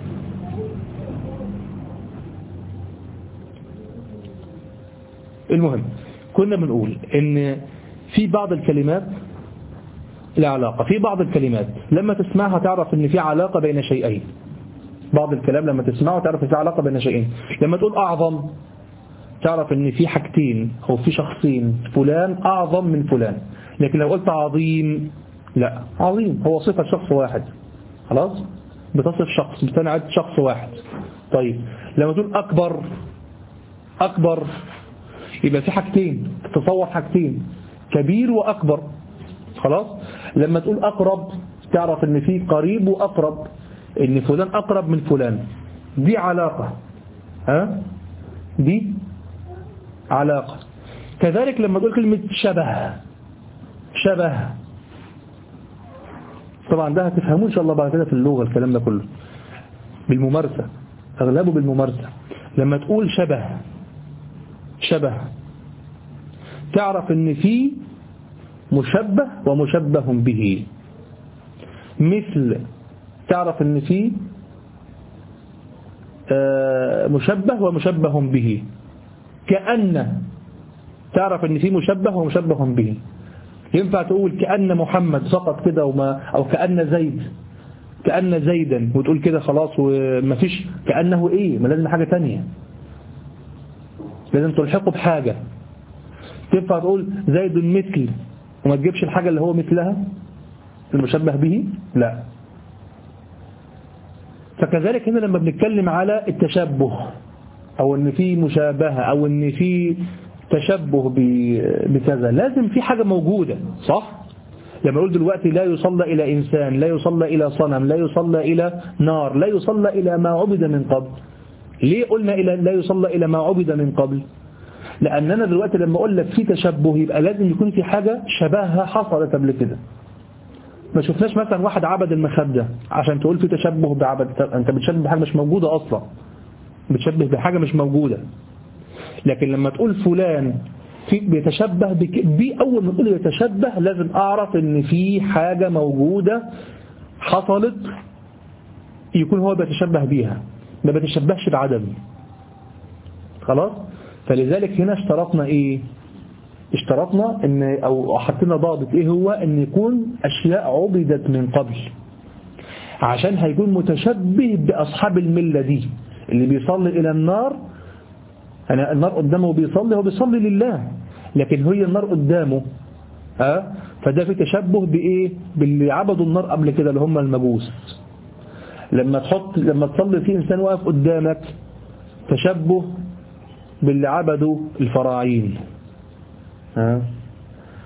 المهم كنا بنقول ان في بعض الكلمات العلاقة، في بعض الكلمات لما تسمعها تعرف ان في علاقة بين شيئين. بعض الكلام لما تسمعه تعرف ان في علاقة بين شيئين. لما تقول أعظم تعرف ان في حاجتين أو في شخصين، فلان أعظم من فلان. لكن لو قلت عظيم، لا، عظيم هو صفة شخص واحد، خلاص، بتصف شخص، بتنعد شخص واحد. طيب لما تقول أكبر، أكبر يبقى في حاجتين، تتصور حاجتين، كبير وأكبر، خلاص. لما تقول أقرب تعرف ان في قريب وأقرب، ان فلان أقرب من فلان، دي علاقة، ها؟ دي علاقة. كذلك لما تقول كلمة شبه، شبه طبعا ده هتفهموه إن شاء الله بعد كده في اللغة، الكلام ده كله بالممارسة، أغلبه بالممارسة. لما تقول شبه، شبه تعرف ان في مشبه ومشبه به. مثل تعرف ان في مشبه ومشبه به. كأن تعرف ان في مشبه ومشبه به. ينفع تقول كأن محمد فقط كده وما، أو كأن زيد، كأن زيدا وتقول كده خلاص وما فيش كأنه إيه، ما لازم حاجة تانية، لازم تلحقه بحاجة. تنفع تقول زيد مثل وما تجيبش الحاجة اللي هو مثلها المشبه به؟ لا. فكذلك هنا لما بنتكلم على التشبه أو أن في مشابهة أو أن في تشبه بكذا، لازم في حاجة موجودة، صح؟ لما أقول دلوقتي لا يصلى إلى إنسان، لا يصلى إلى صنم، لا يصلى إلى نار، لا يصلى إلى ما عبد من قبل. ليه قلنا إلى لا يصلى إلى ما عبد من قبل؟ لأننا دلوقتي لما أقول لك في تشبه يبقى لازم يكون في حاجة شبهها حصلت قبل كده. ما شفناش مثلا واحد عبد المخدة عشان تقول في تشبه بعبد، أنت بتشبه بحاجة مش موجودة أصلا، بتشبه بحاجة مش موجودة. لكن لما تقول فلان في بيتشبه بي، أول ما تقول يتشبه لازم أعرف إن في حاجة موجودة حصلت يكون هو بيتشبه بيها، ما بيتشبهش بعدم، خلاص. فلذلك هنا اشترطنا إيه؟ اشترطنا إن أو حطينا ضابط إيه هو؟ إن يكون أشياء عبدت من قبل، عشان هيكون متشبه بأصحاب الملة دي. اللي بيصلي إلى النار، أنا النار قدامه بيصلي، هو بيصلي لله، لكن هي النار قدامه، ها؟ فده في تشبه بإيه؟ باللي عبدوا النار قبل كده اللي هم المجوس. لما تحط لما تصلي في إنسان واقف قدامك، تشبه باللي عبدوا الفراعين، ها؟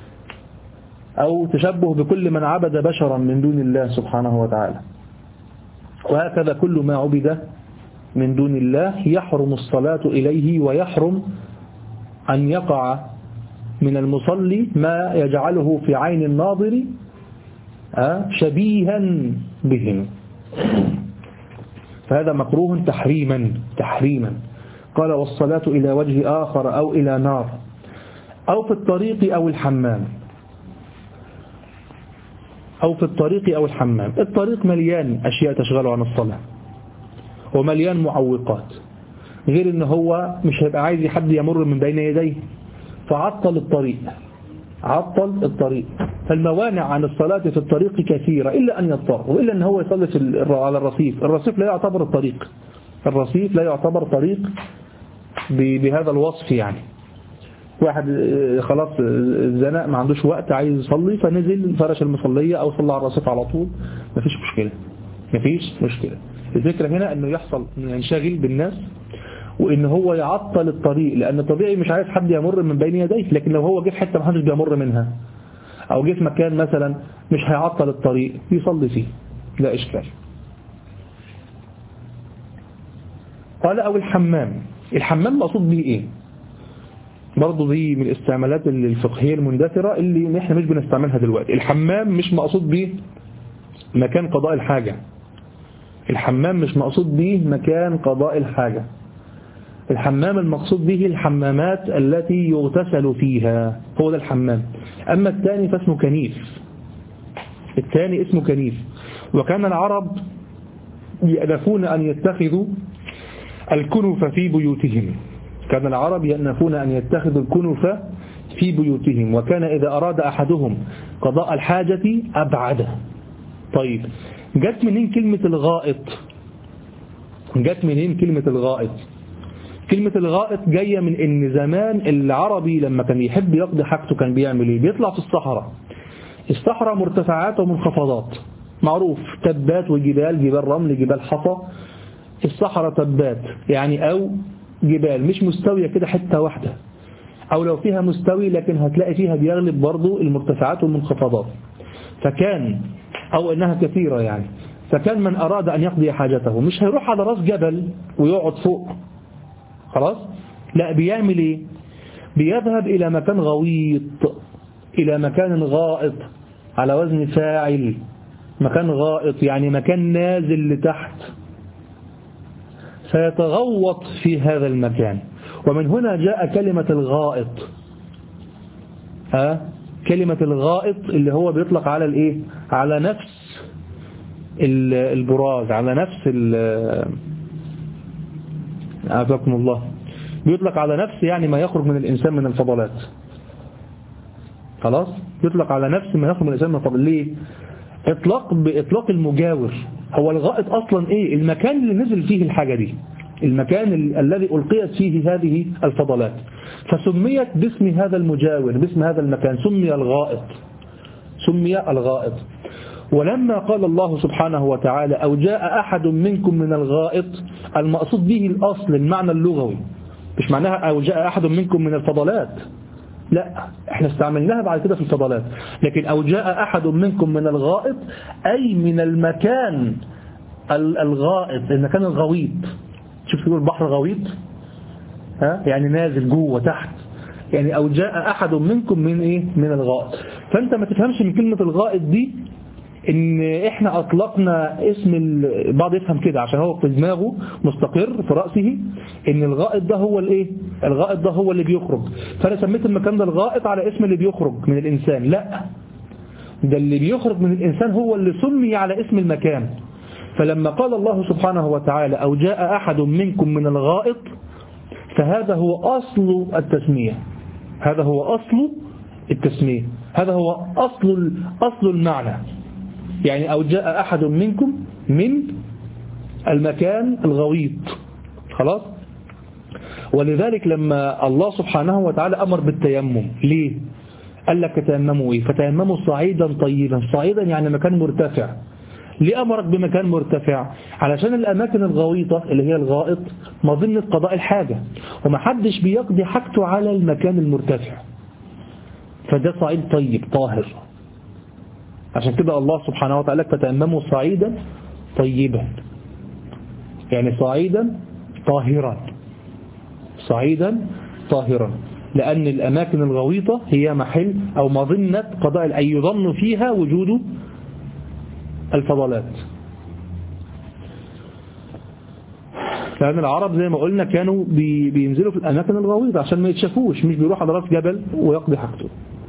أو تشبه بكل من عبد بشرا من دون الله سبحانه وتعالى. وهكذا كل ما عبد من دون الله يحرم الصلاة إليه، ويحرم أن يقع من المصلي ما يجعله في عين الناظر شبيها بهم، فهذا مكروه تحريما تحريما. قال والصلاة إلى وجه آخر أو إلى نار أو في الطريق أو الحمام، أو في الطريق أو الحمام. الطريق مليان أشياء تشغله عن الصلاة، ومليان معوقات، غير إن هو مش هيبقى عايز حد يمر من بين يديه، فعطل الطريق عطل الطريق. فالموانع عن الصلاة في الطريق كثيرة، إلا أن يضطر، وإلا أن هو يصلي على الرصيف. الرصيف لا يعتبر الطريق، الرصيف لا يعتبر طريق بهذا الوصف. يعني واحد خلاص الزناء ما عندوش وقت عايز يصلي، فنزل فرش المصلية أو صلى على الرصيف على طول، مفيش مشكلة مفيش مشكلة. الذكر هنا أنه يحصل ينشغل بالناس، وإن هو يعطل الطريق، لأن طبيعي مش عايز حد يمر من بين يديه. لكن لو هو جه في حتة ما حدش بيمر منها، أو جه في مكان مثلا مش هيعطل الطريق، يصلي فيه لا إشكال. قال أو الحمام. الحمام مقصود به إيه؟ برضو دي من الاستعمالات الفقهية المندثرة اللي احنا مش بنستعملها دلوقتي. الحمام مش مقصود به مكان قضاء الحاجة، الحمام مش مقصود به مكان قضاء الحاجة. الحمام المقصود به الحمامات التي يغتسل فيها، هو ده الحمام. أما الثاني فاسمه كنيف، الثاني اسمه كنيف. وكان العرب يأنفون أن يتخذوا الكنف في بيوتهم، كان العرب يأنفون أن يتخذوا الكنف في بيوتهم، وكان إذا أراد أحدهم قضاء الحاجة أبعده. طيب جت منين كلمة الغائط؟ جت منين كلمة الغائط؟ كلمة الغائط جاية من إن زمان العربي لما كان يحب يقضي حاجته كان بيعمل إيه؟ بيطلع في الصحراء. الصحراء مرتفعات ومنخفضات، معروف، تبات وجبال، جبال رمل، جبال حصى. الصحراء تبات يعني أو جبال مش مستوية كده حتة واحدة، أو لو فيها مستوي لكن هتلاقي فيها بيغلب برضو المرتفعات والمنخفضات. فكان أو إنها كثيرة يعني، فكان من أراد أن يقضي حاجته مش هيروح على راس جبل ويقعد فوق خلاص، لا بيعمل إيه؟ بيذهب إلى مكان غويط، إلى مكان غائط، على وزن فاعل، مكان غائط يعني مكان نازل لتحت، فيتغوط في هذا المكان. ومن هنا جاء كلمة الغائط. ها كلمة الغائط اللي هو بيطلق على الايه؟ على نفس البراز، على نفس عافاكم الله، بيطلق على نفس يعني ما يخرج من الإنسان من الفضلات. خلاص بيطلق على نفس ما يخرج من الإنسان من الفضلات. ليه؟ إطلاق بإطلاق المجاور. هو الغائط أصلا إيه؟ المكان اللي نزل فيه الحاجة دي، المكان ال الذي ألقيت فيه هذه الفضلات، فسميت باسم هذا المجاور، باسم هذا المكان سمي الغائط، سمي الغائط. ولما قال الله سبحانه وتعالى أو جاء أحد منكم من الغائط، المقصود به الأصل المعنى اللغوي، مش معناها أو جاء أحد منكم من الفضلات، لا احنا استعملناها بعد كده في الفضلات. لكن أو جاء أحد منكم من الغائط أي من المكان الغائط، المكان الغويط. شوف تقول البحر غويط، ها يعني نازل جوه تحت، يعني أو جاء أحد منكم من إيه؟ من الغائط. فأنت ما تفهمش من كلمة الغائط دي إن إحنا أطلقنا اسم البعض يفهم كده عشان هو في دماغه مستقر في رأسه إن الغائط ده هو الإيه؟ الغائط ده هو اللي بيخرج، فأنا سميت المكان ده الغائط على اسم اللي بيخرج من الإنسان. لا، ده اللي بيخرج من الإنسان هو اللي سمي على اسم المكان. فلما قال الله سبحانه وتعالى أو جاء أحد منكم من الغائط، فهذا هو أصل التسمية، هذا هو أصل التسمية، هذا هو أصل أصل المعنى. يعني أو جاء أحد منكم من المكان الغويط. خلاص. ولذلك لما الله سبحانه وتعالى أمر بالتيمم، ليه؟ قال لك تيمموا إيه؟ فتيمموا صعيدا طيبا. صعيدا يعني مكان مرتفع. ليه أمرك بمكان مرتفع؟ علشان الأماكن الغويطة اللي هي الغائط مظنة قضاء الحاجة، ومحدش بيقضي حاجته على المكان المرتفع، فده صعيد طيب طاهر. عشان كده الله سبحانه وتعالى فتيمموا صعيدا طيبا. يعني صعيدا طاهرا، صعيدا طاهرا، لأن الأماكن الغويطة هي محل أو مظنة قضاء أي يظن فيها وجود الفضلات. لأن العرب زي ما قلنا كانوا بينزلوا في الأماكن الغويطة عشان ما يتشافوش، مش بيروح على راس جبل ويقضي حاجته.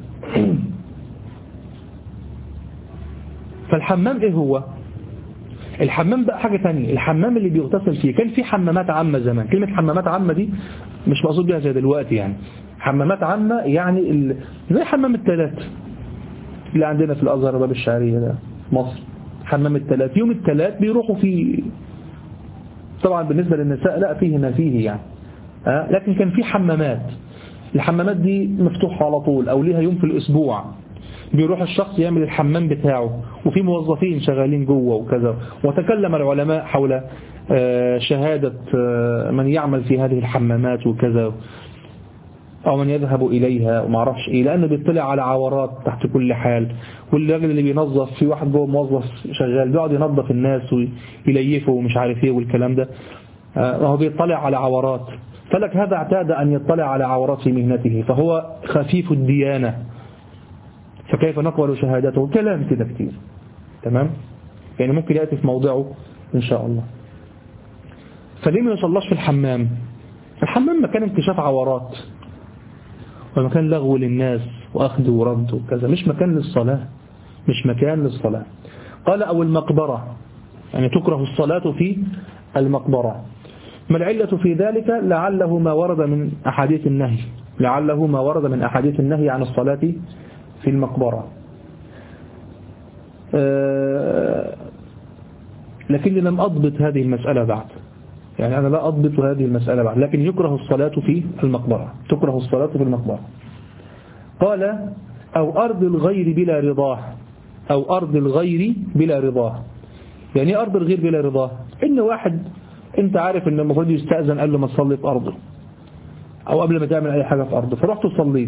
فالحمام إيه هو؟ الحمام بقى حاجة تانية. الحمام اللي بيغتسل فيه، كان في حمامات عامة زمان. كلمة حمامات عامة دي مش مقصود بها زي دلوقتي، يعني حمامات عامة يعني ال... زي حمام التلات اللي عندنا في الأزهر باب الشعرية ده مصر. حمام التلات يوم التلات بيروحوا فيه، طبعا بالنسبة للنساء لا فيه ما فيه يعني أه؟ لكن كان في حمامات. الحمامات دي مفتوحة على طول أو ليها يوم في الأسبوع بيروح الشخص يعمل الحمام بتاعه، وفي موظفين شغالين جوه وكذا. وتكلم العلماء حول شهادة من يعمل في هذه الحمامات وكذا، أو من يذهب إليها وما عرفش إيه، لأنه بيطلع على عورات تحت كل حال. والراجل اللي بينظف، في واحد جوه موظف شغال بيقعد ينظف الناس ويليفه ومش عارف إيه والكلام ده، وهو بيطلع على عورات. فلك هذا اعتاد أن يطلع على عورات في مهنته، فهو خفيف الديانة، فكيف نقبل شهادته؟ كلام كده كتير. تمام؟ يعني ممكن يأتي في موضعه إن شاء الله. فليه ما يصلاش في الحمام؟ الحمام مكان انكشاف عورات ومكان لغو للناس وأخذ ورد وكذا، مش مكان للصلاة، مش مكان للصلاة. قال أو المقبرة، يعني تكره الصلاة في المقبرة. ما العلة في ذلك؟ لعله ما ورد من أحاديث النهي، لعله ما ورد من أحاديث النهي عن الصلاة في المقبرة. أه لكني لم أضبط هذه المسألة بعد، يعني أنا لا أضبط هذه المسألة بعد، لكن يكره الصلاة في المقبرة، تكره الصلاة في المقبرة. قال أو أرض الغير بلا رضاه، أو أرض الغير بلا رضاه. يعني أرض الغير بلا رضاه، إن واحد أنت عارف إن المفروض يستأذن قال له ما تصلي في أرضه، أو قبل ما تعمل أي حاجة في أرضه، فرحت صليت،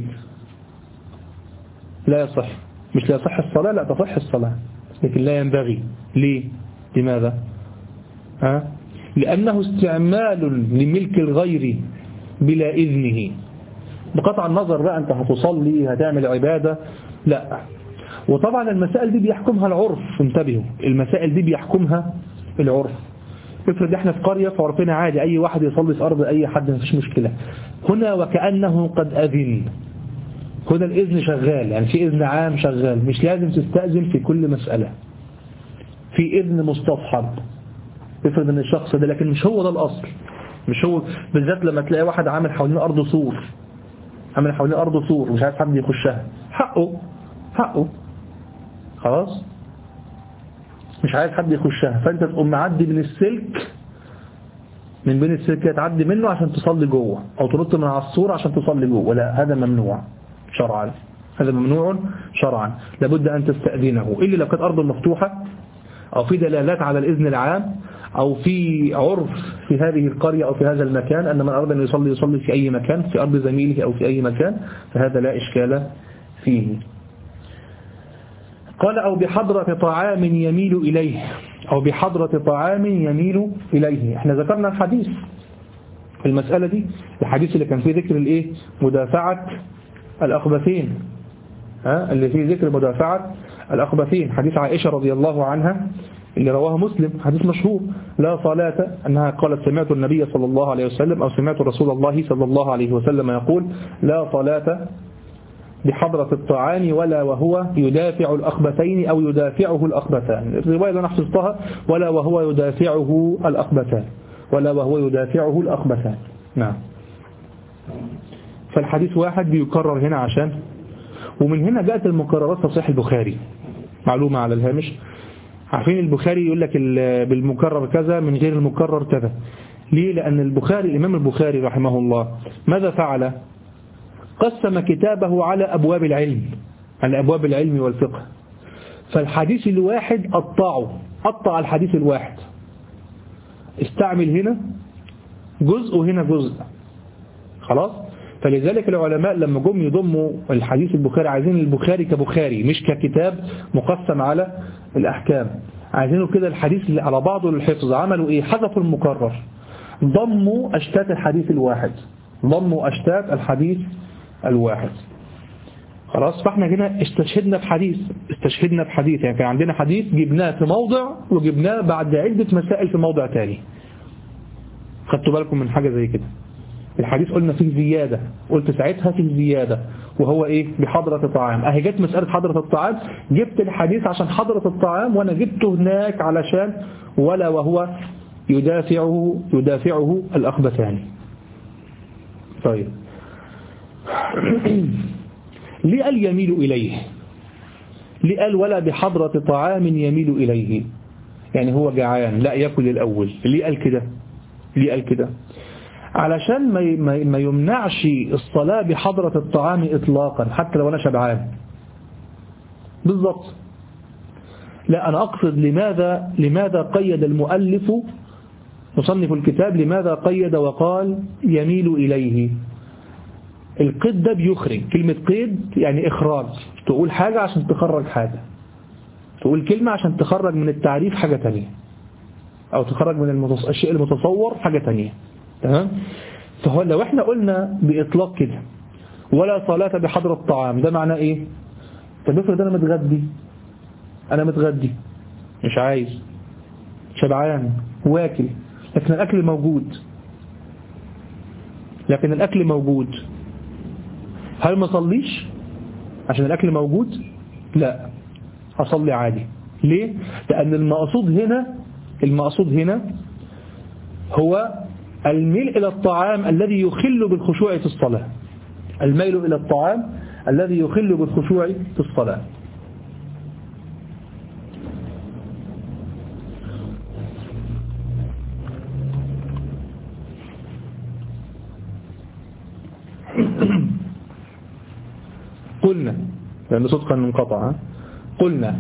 لا يصح. مش لا يصح الصلاة، لا تصح الصلاة، لكن لا ينبغي. ليه؟ لماذا؟ ها؟ لأنه استعمال لملك الغير بلا إذنه. بقطع النظر بقى أنت هتصلي هتعمل عبادة، لا. وطبعا المسائل دي بيحكمها العرف، انتبهوا، المسائل دي بيحكمها العرف. افرض احنا في قرية فعرفنا عادي أي واحد يصلي في أرض أي حد مفيش مشكلة. هنا وكأنه قد أذن، هنا الإذن شغال، يعني في إذن عام شغال، مش لازم تستأذن في كل مسألة، في إذن مستصحب. افرض ان الشخص ده، لكن مش هو ده الأصل، مش هو. بالذات لما تلاقي واحد عامل حوالين أرض سور، عامل حوالين أرض سور مش عايز حد يخشها، حقه حقه خلاص، مش عايز حد يخشها، فأنت تقوم معدي من السلك، من بين السلك تعدي منه عشان تصلي جوه، أو تنط من على السور عشان تصلي جوه، لا، هذا ممنوع شرعا، هذا ممنوع شرعا، لابد أن تستأذنه. إلا لو كانت أرض مفتوحة أو في دلالات على الإذن العام، أو في عرف في هذه القرية أو في هذا المكان أن من أراد أن يصلي يصلي في أي مكان، في أرض زميله أو في أي مكان، فهذا لا إشكال فيه. قال أو بحضرة طعام يميل إليه، أو بحضرة طعام يميل إليه. احنا ذكرنا الحديث في المسألة دي، الحديث اللي كان فيه ذكر الإيه؟ مدافعة الأخبثين، ها؟ اللي فيه ذكر مدافعة الأخبثين، حديث عائشة رضي الله عنها اللي رواه مسلم، حديث مشهور، لا صلاة، أنها قالت سمعت النبي صلى الله عليه وسلم أو سمعت رسول الله صلى الله عليه وسلم يقول لا صلاة بحضرة الطعام ولا وهو يدافع الأخبثين أو يدافعه الأخبثان. الرواية اللي أنا حفظتها ولا وهو يدافعه الأخبثان، ولا وهو يدافعه الأخبثان. نعم. فالحديث واحد بيكرر هنا عشان، ومن هنا جاءت المكررات في صحيح البخاري. معلومة على الهامش، عارفين البخاري يقول لك بالمكرر كذا من غير المكرر كذا. ليه؟ لأن البخاري الإمام البخاري رحمه الله ماذا فعل؟ قسم كتابه على أبواب العلم، على أبواب العلم والفقه. فالحديث الواحد قطعه، قطع الحديث الواحد، استعمل هنا جزء وهنا جزء، خلاص. فلذلك العلماء لما جم يضموا الحديث البخاري عايزين البخاري كبخاري، مش ككتاب مقسم على الأحكام، عايزينه كده الحديث اللي على بعضه للحفظ، عملوا ايه؟ حذفوا المكرر، ضموا أشتات الحديث الواحد، ضموا أشتات الحديث الواحد. خلاص، فاحنا هنا استشهدنا بحديث استشهدنا بحديث يعني كان عندنا حديث جبناه في موضع وجبناه بعد عدة مسائل في موضع تاني. خدتوا بالكم من حاجة زي كده؟ الحديث قلنا فيه زيادة، قلت ساعتها فيه زيادة وهو ايه؟ بحضرة الطعام. اهي جت مسألة حضرة الطعام، جبت الحديث عشان حضرة الطعام، وانا جبته هناك علشان ولا وهو يدافعه يدافعه الأخبثان. طيب ليه قال يميل إليه؟ ليه قال ولا بحضرة طعام يميل إليه؟ يعني هو جعان لا يأكل الأول. ليه قال كده؟ ليه قال كده؟ علشان ما ما يمنعش الصلاة بحضرة الطعام إطلاقا حتى لو أنا شبعان. بالضبط. لا أنا أقصد لماذا لماذا قيد المؤلف مصنف الكتاب، لماذا قيد وقال يميل إليه؟ القيد ده بيخرج، كلمة قيد يعني إخراج، تقول حاجة عشان تخرج حاجة، تقول كلمة عشان تخرج من التعريف حاجة تانية، أو تخرج من المتص... الشيء المتصور حاجة تانية. تمام؟ فهو لو احنا قلنا بإطلاق كده ولا صلاة بحضرة الطعام، ده معناه إيه؟ طب افرض أنا متغدي أنا متغدي مش عايز، شبعان واكل، لكن الأكل موجود لكن الأكل موجود هل ما صليش عشان الأكل موجود؟ لا، أصلي عادي. ليه؟ لأن المقصود هنا المقصود هنا هو الميل إلى الطعام الذي يخل بالخشوع في الصلاة، الميل إلى الطعام الذي يخل بالخشوع في الصلاة. قلنا لأن صدقا منقطع قلنا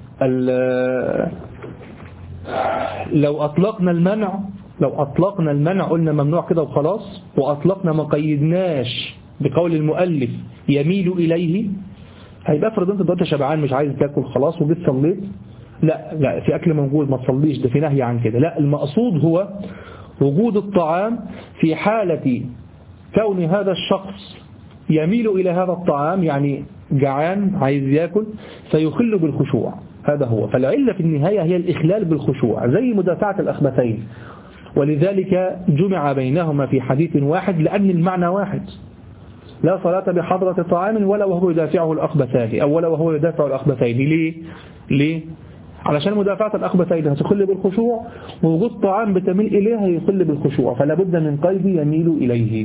لو أطلقنا المنع لو أطلقنا المنع قلنا ممنوع كده وخلاص، وأطلقنا ما قيدناش بقول المؤلف يميل إليه، هيبقى افرض انت دلوقتي شبعان مش عايز تاكل خلاص وجيت صليت، لا لا في أكل موجود ما تصليش، ده في نهي عن كده. لا، المقصود هو وجود الطعام في حالة كون هذا الشخص يميل إلى هذا الطعام، يعني جعان عايز ياكل فيخل بالخشوع، هذا هو. فالعلة في النهاية هي الإخلال بالخشوع زي مدافعة الأخبثين، ولذلك جمع بينهما في حديث واحد لأن المعنى واحد. لا صلاة بحضرة طعام ولا وهو يدافعه الأخبثان، أو ولا وهو يدافع الأخبثين. ليه؟ ليه؟ علشان مدافعة الأخبثين هتخل بالخشوع، ووجود طعام بتميل إليه هيخل بالخشوع، فلا بد من قيد يميل إليه.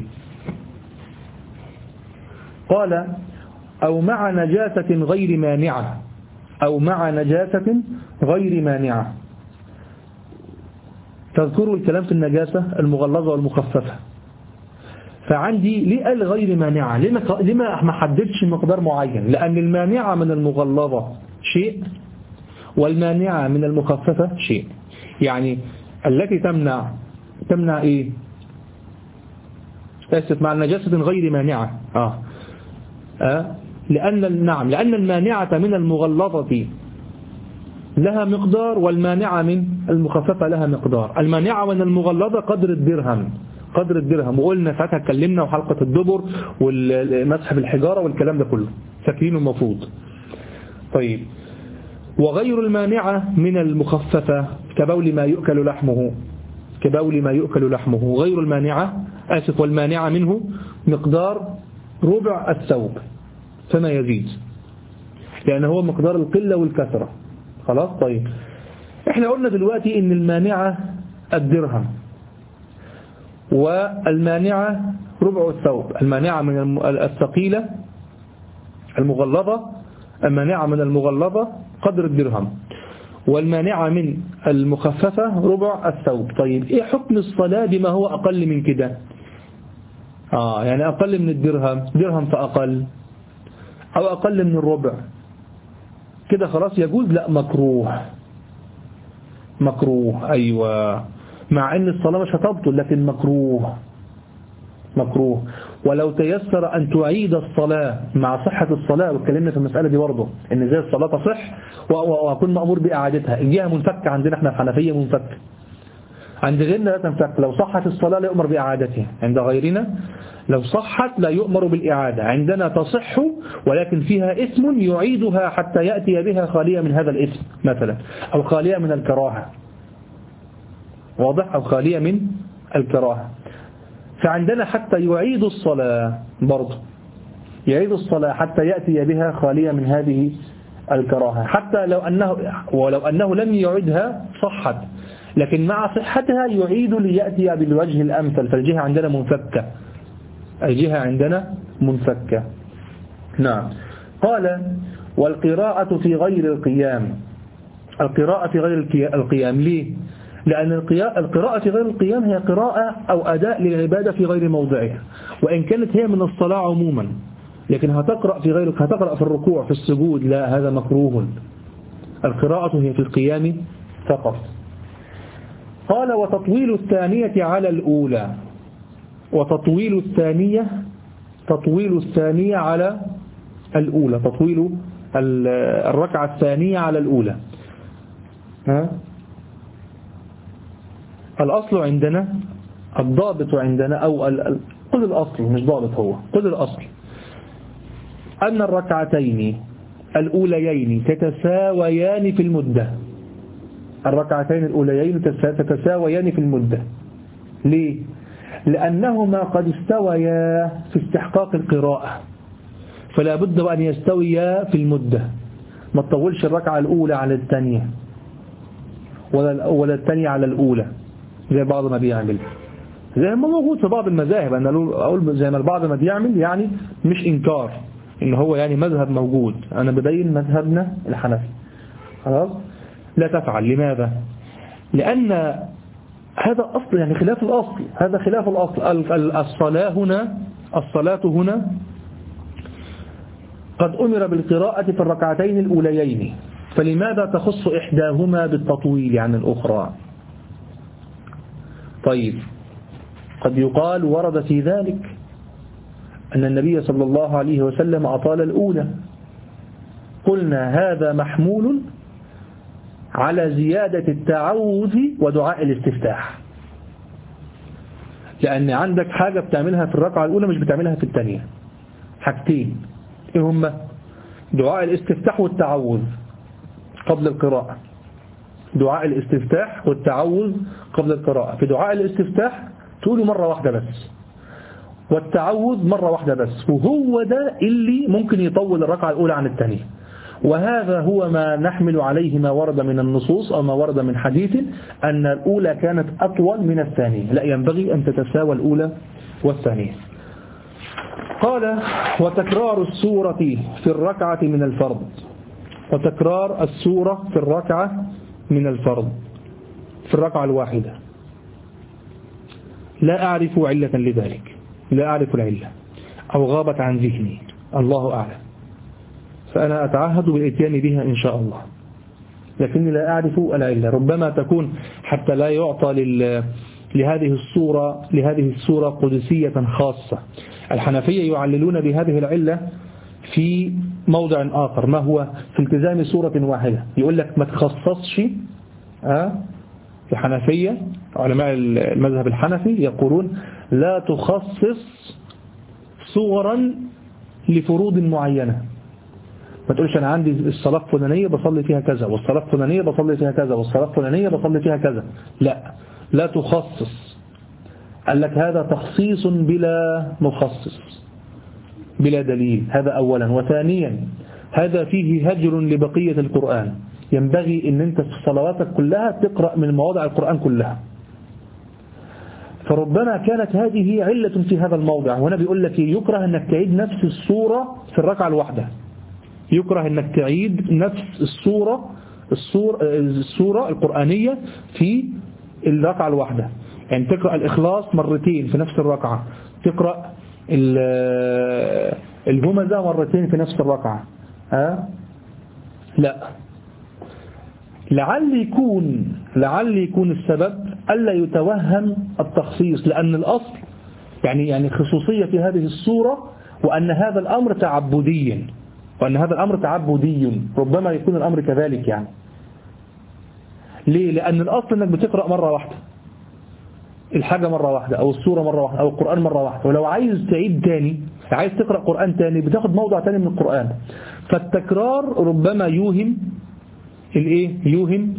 قال أو مع نجاسة غير مانعة أو مع نجاسة غير مانعة. تذكروا الكلام في النجاسة المغلظة والمخففة. فعندي ليه قال غير مانعة؟ لما ما حددش مقدار معين؟ لأن المانعة من المغلظة شيء والمانعة من المخففة شيء. يعني التي تمنع تمنع إيه؟ أسف، مع نجاسة غير مانعة آه. آه. لأن نعم لأن المانعة من المغلظة لها مقدار، والمانعة من المخففة لها مقدار. المانعة من المغلظة قدر الدرهم قدر الدرهم وقلنا ساعتها اتكلمنا، وحلقة الدبر والمسح بالحجارة والكلام ده كله فاكرينه المفروض. طيب، وغير المانعة من المخففة كبول ما يؤكل لحمه كبول ما يؤكل لحمه غير المانعة آسف والمانعة منه مقدار ربع الثوب فما يزيد، لأن هو مقدار القلة والكثرة. خلاص. طيب، احنا قلنا دلوقتي ان المانعة الدرهم والمانعة ربع الثوب. المانعة من الثقيلة المغلظة المانعة من المغلظة قدر الدرهم، والمانعة من المخففة ربع الثوب. طيب، ايه حكم الصلاة بما هو أقل من كده؟ آه يعني أقل من الدرهم، درهم فأقل، أو أقل من الربع كده خلاص يجوز؟ لا، مكروه مكروه أيوة، مع أن الصلاة مش هتبطل لكن مكروه مكروه. ولو تيسر أن تعيد الصلاة مع صحة الصلاة، واتكلمنا في المسألة دي برضه إن زي الصلاة تصح وأكون مأمور بإعادتها. الجهة منفكة عندنا احنا الحنفية منفكة، عند غيرنا لا تنفك. لو صحت الصلاة لا يؤمر بإعادتها، عند غيرنا لو صحت لا يؤمر بالإعادة. عندنا تصح ولكن فيها إثم يعيدها حتى يأتي بها خالية من هذا الإثم مثلا، أو خالية من الكراهة، واضح، أو خالية من الكراهة. فعندنا حتى يعيد الصلاة برضه، يعيد الصلاة حتى يأتي بها خالية من هذه الكراهة، حتى لو أنه ولو أنه لم يعيدها صحت، لكن مع صحتها يعيد ليأتي بالوجه الأمثل. فالجهة عندنا منفكة، الجهة عندنا منفكة. نعم. قال والقراءة في غير القيام. القراءة في غير القيام ليه؟ لأن القراءة في غير القيام هي قراءة أو أداء للعبادة في غير موضعها، وإن كانت هي من الصلاة عموما، لكن هتقرأ في غير هتقرأ في الركوع في السجود، لا، هذا مكروه. القراءة هي في القيام فقط. قال وتطويل الثانية على الأولى. وتطويل الثانية تطويل الثانية على الأولى، تطويل الركعة الثانية على الأولى. ها؟ الأصل عندنا، الضابط عندنا، أو قل الأصل مش ضابط، هو قل الأصل أن الركعتين الأوليين تتساويان في المدة. الركعتين الأوليين تتساويان في المدة. ليه؟ لأنهما قد استويا في استحقاق القراءة، فلا بد أن يستويا في المدة. ما تطولش الركعة الأولى على الثانية ولا الثانية على الأولى زي بعض ما بيعمل، زي ما موجود في بعض المذاهب. أنا أقول زي ما البعض ما بيعمل، يعني مش إنكار إن هو يعني مذهب موجود، أنا بدين مذهبنا الحنفي. خلاص، لا تفعل. لماذا؟ لأن هذا أصل، يعني خلاف الأصل، هذا خلاف الأصل. الصلاة هنا الصلاة هنا قد أمر بالقراءة في الركعتين الأوليين، فلماذا تخص إحداهما بالتطويل عن الأخرى؟ طيب، قد يقال ورد في ذلك أن النبي صلى الله عليه وسلم أطال الأولى. قلنا هذا محمول على زيادة التعوذ ودعاء الاستفتاح، لأن عندك حاجة بتعملها في الركعة الأولى مش بتعملها في الثانية. حاجتين، إيه هما؟ دعاء الاستفتاح والتعوذ قبل القراءة. دعاء الاستفتاح والتعوذ قبل القراءة. في دعاء الاستفتاح تقوله مرة واحدة بس، والتعوذ مرة واحدة بس، وهو ده اللي ممكن يطول الركعة الأولى عن الثانية. وهذا هو ما نحمل عليه ما ورد من النصوص أو ما ورد من حديث أن الأولى كانت أطول من الثانية. لا، ينبغي أن تتساوى الأولى والثانية. قال وتكرار السورة في الركعة من الفرض. وتكرار السورة في الركعة من الفرض، في الركعة الواحدة. لا أعرف علة لذلك، لا أعرف العلة، أو غابت عن ذهني، الله أعلم، فأنا أتعهد بالإتيان بها إن شاء الله، لكني لا أعرف العلة. ربما تكون حتى لا يعطى لهذه الصورة لهذه الصورة قدسية خاصة. الحنفية يعللون بهذه العلة في موضع آخر، ما هو في التزام سورة واحدة. يقول لك ما تخصصش. أه؟ الحنفية علماء المذهب الحنفي يقولون لا تخصص صورا لفروض معينة. ما تقولش أنا عندي الصلاة الفلانية بصلي فيها كذا، والصلاة الفلانية بصلي فيها كذا، والصلاة الفلانية بصلي فيها كذا. لا، لا تخصص. قال لك هذا تخصيص بلا مخصص، بلا دليل. هذا أولا. وثانيا هذا فيه هجر لبقية القرآن. ينبغي أن أنت في صلواتك كلها تقرأ من مواضع القرآن كلها. فربما كانت هذه علة في هذا الموضع. وهنا بيقول لك يكره أنك تعيد نفس السورة في الركعة الواحدة. يكره أنك تعيد نفس السورة السورة, السورة القرآنية في الركعة الواحدة. يعني تقرأ الإخلاص مرتين في نفس الركعة، تقرأ الهمزة مرتين في نفس الركعة. ها؟ لا، لعل يكون لعل يكون السبب ألا يتوهم التخصيص، لأن الأصل يعني يعني خصوصية في هذه الصورة، وأن هذا الأمر تعبدي، وأن هذا الأمر تعبدي، ربما يكون الأمر كذلك يعني. ليه؟ لأن الأصل أنك بتقرأ مرة واحدة الحاجة مرة واحدة، أو السورة مرة واحدة، أو القرآن مرة واحدة، ولو عايز تعيد تاني، عايز تقرأ قرآن تاني، بتاخد موضع تاني من القرآن. فالتكرار ربما يوهم الايه يوهم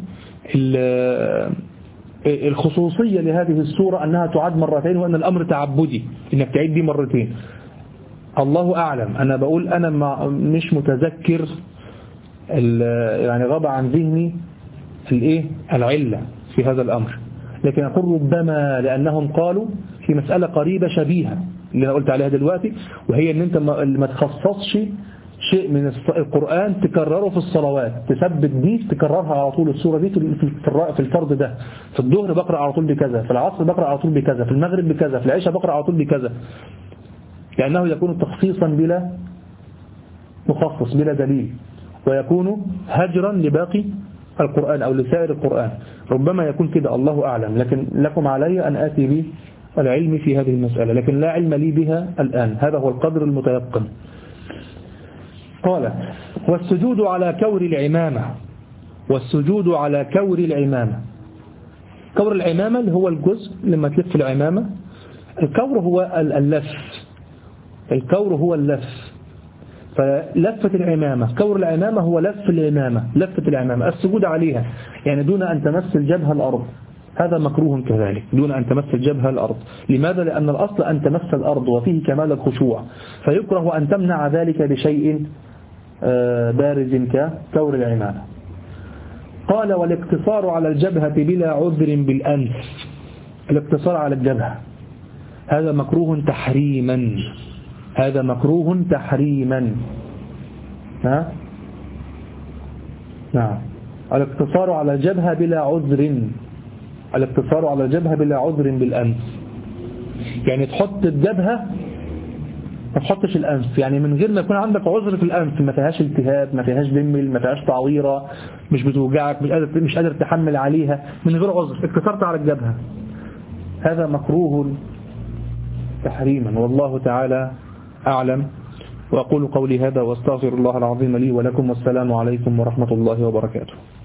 الخصوصية لهذه السورة أنها تعاد مرتين، وأن الأمر تعبدي إنك تعيد دي مرتين. الله أعلم، أنا بقول أنا مش متذكر، يعني غاب عن ذهني الايه العلة في هذا الأمر، لكن أقول ربما لأنهم قالوا في مسألة قريبة شبيهة اللي أنا قلت عليها دلوقتي، وهي أن أنت ما تخصصش شيء من القرآن تكرره في الصلوات، تثبت دي تكررها على طول، السورة دي في الفرض ده، في الظهر بقرأ على طول بكذا، في العصر بقرأ على طول بكذا، في المغرب بكذا، في العشاء بقرأ على طول بكذا، لأنه يكون تخصيصا بلا مخصص بلا دليل، ويكون هجرا لباقي القرآن أو لسائر القرآن. ربما يكون كده، الله أعلم، لكن لكم علي أن آتي به العلم في هذه المسألة، لكن لا علم لي بها الآن، هذا هو القدر المتيقن. قال والسجود على كور العمامة، والسجود على كور العمامة. كور العمامة اللي هو الجزء لما تلف العمامة، الكور هو اللف، الكور هو اللف، فلفة العمامة، كور العمامة هو لف العمامة، لفة العمامة، السجود عليها يعني دون أن تمس الجبهة الأرض، هذا مكروه كذلك، دون أن تمس الجبهة الأرض. لماذا؟ لأن الأصل أن تمس الأرض وفيه كمال الخشوع، فيكره أن تمنع ذلك بشيء بارز ككور العمامة. قال والاقتصار على الجبهة بلا عذر بالأنف، الاقتصار على الجبهة هذا مكروه تحريما، هذا مكروه تحريما. ها؟ نعم، الاقتصار على الجبهة بلا عذر، الاقتصار على الجبهة بلا عذر بالأنف، يعني تحط الجبهة ما تحطش الأنف، يعني من غير ما يكون عندك عذر في الأنف، ما فيهاش التهاب، ما فيهاش دمل، ما فيهاش تعويرة، مش بتوجعك، مش قادر مش قادر تحمل عليها، من غير عذر اقتصرت على الجبهة، هذا مكروه تحريما، والله تعالى أعلم. وأقول قولي هذا واستغفر الله العظيم لي ولكم، والسلام عليكم ورحمة الله وبركاته.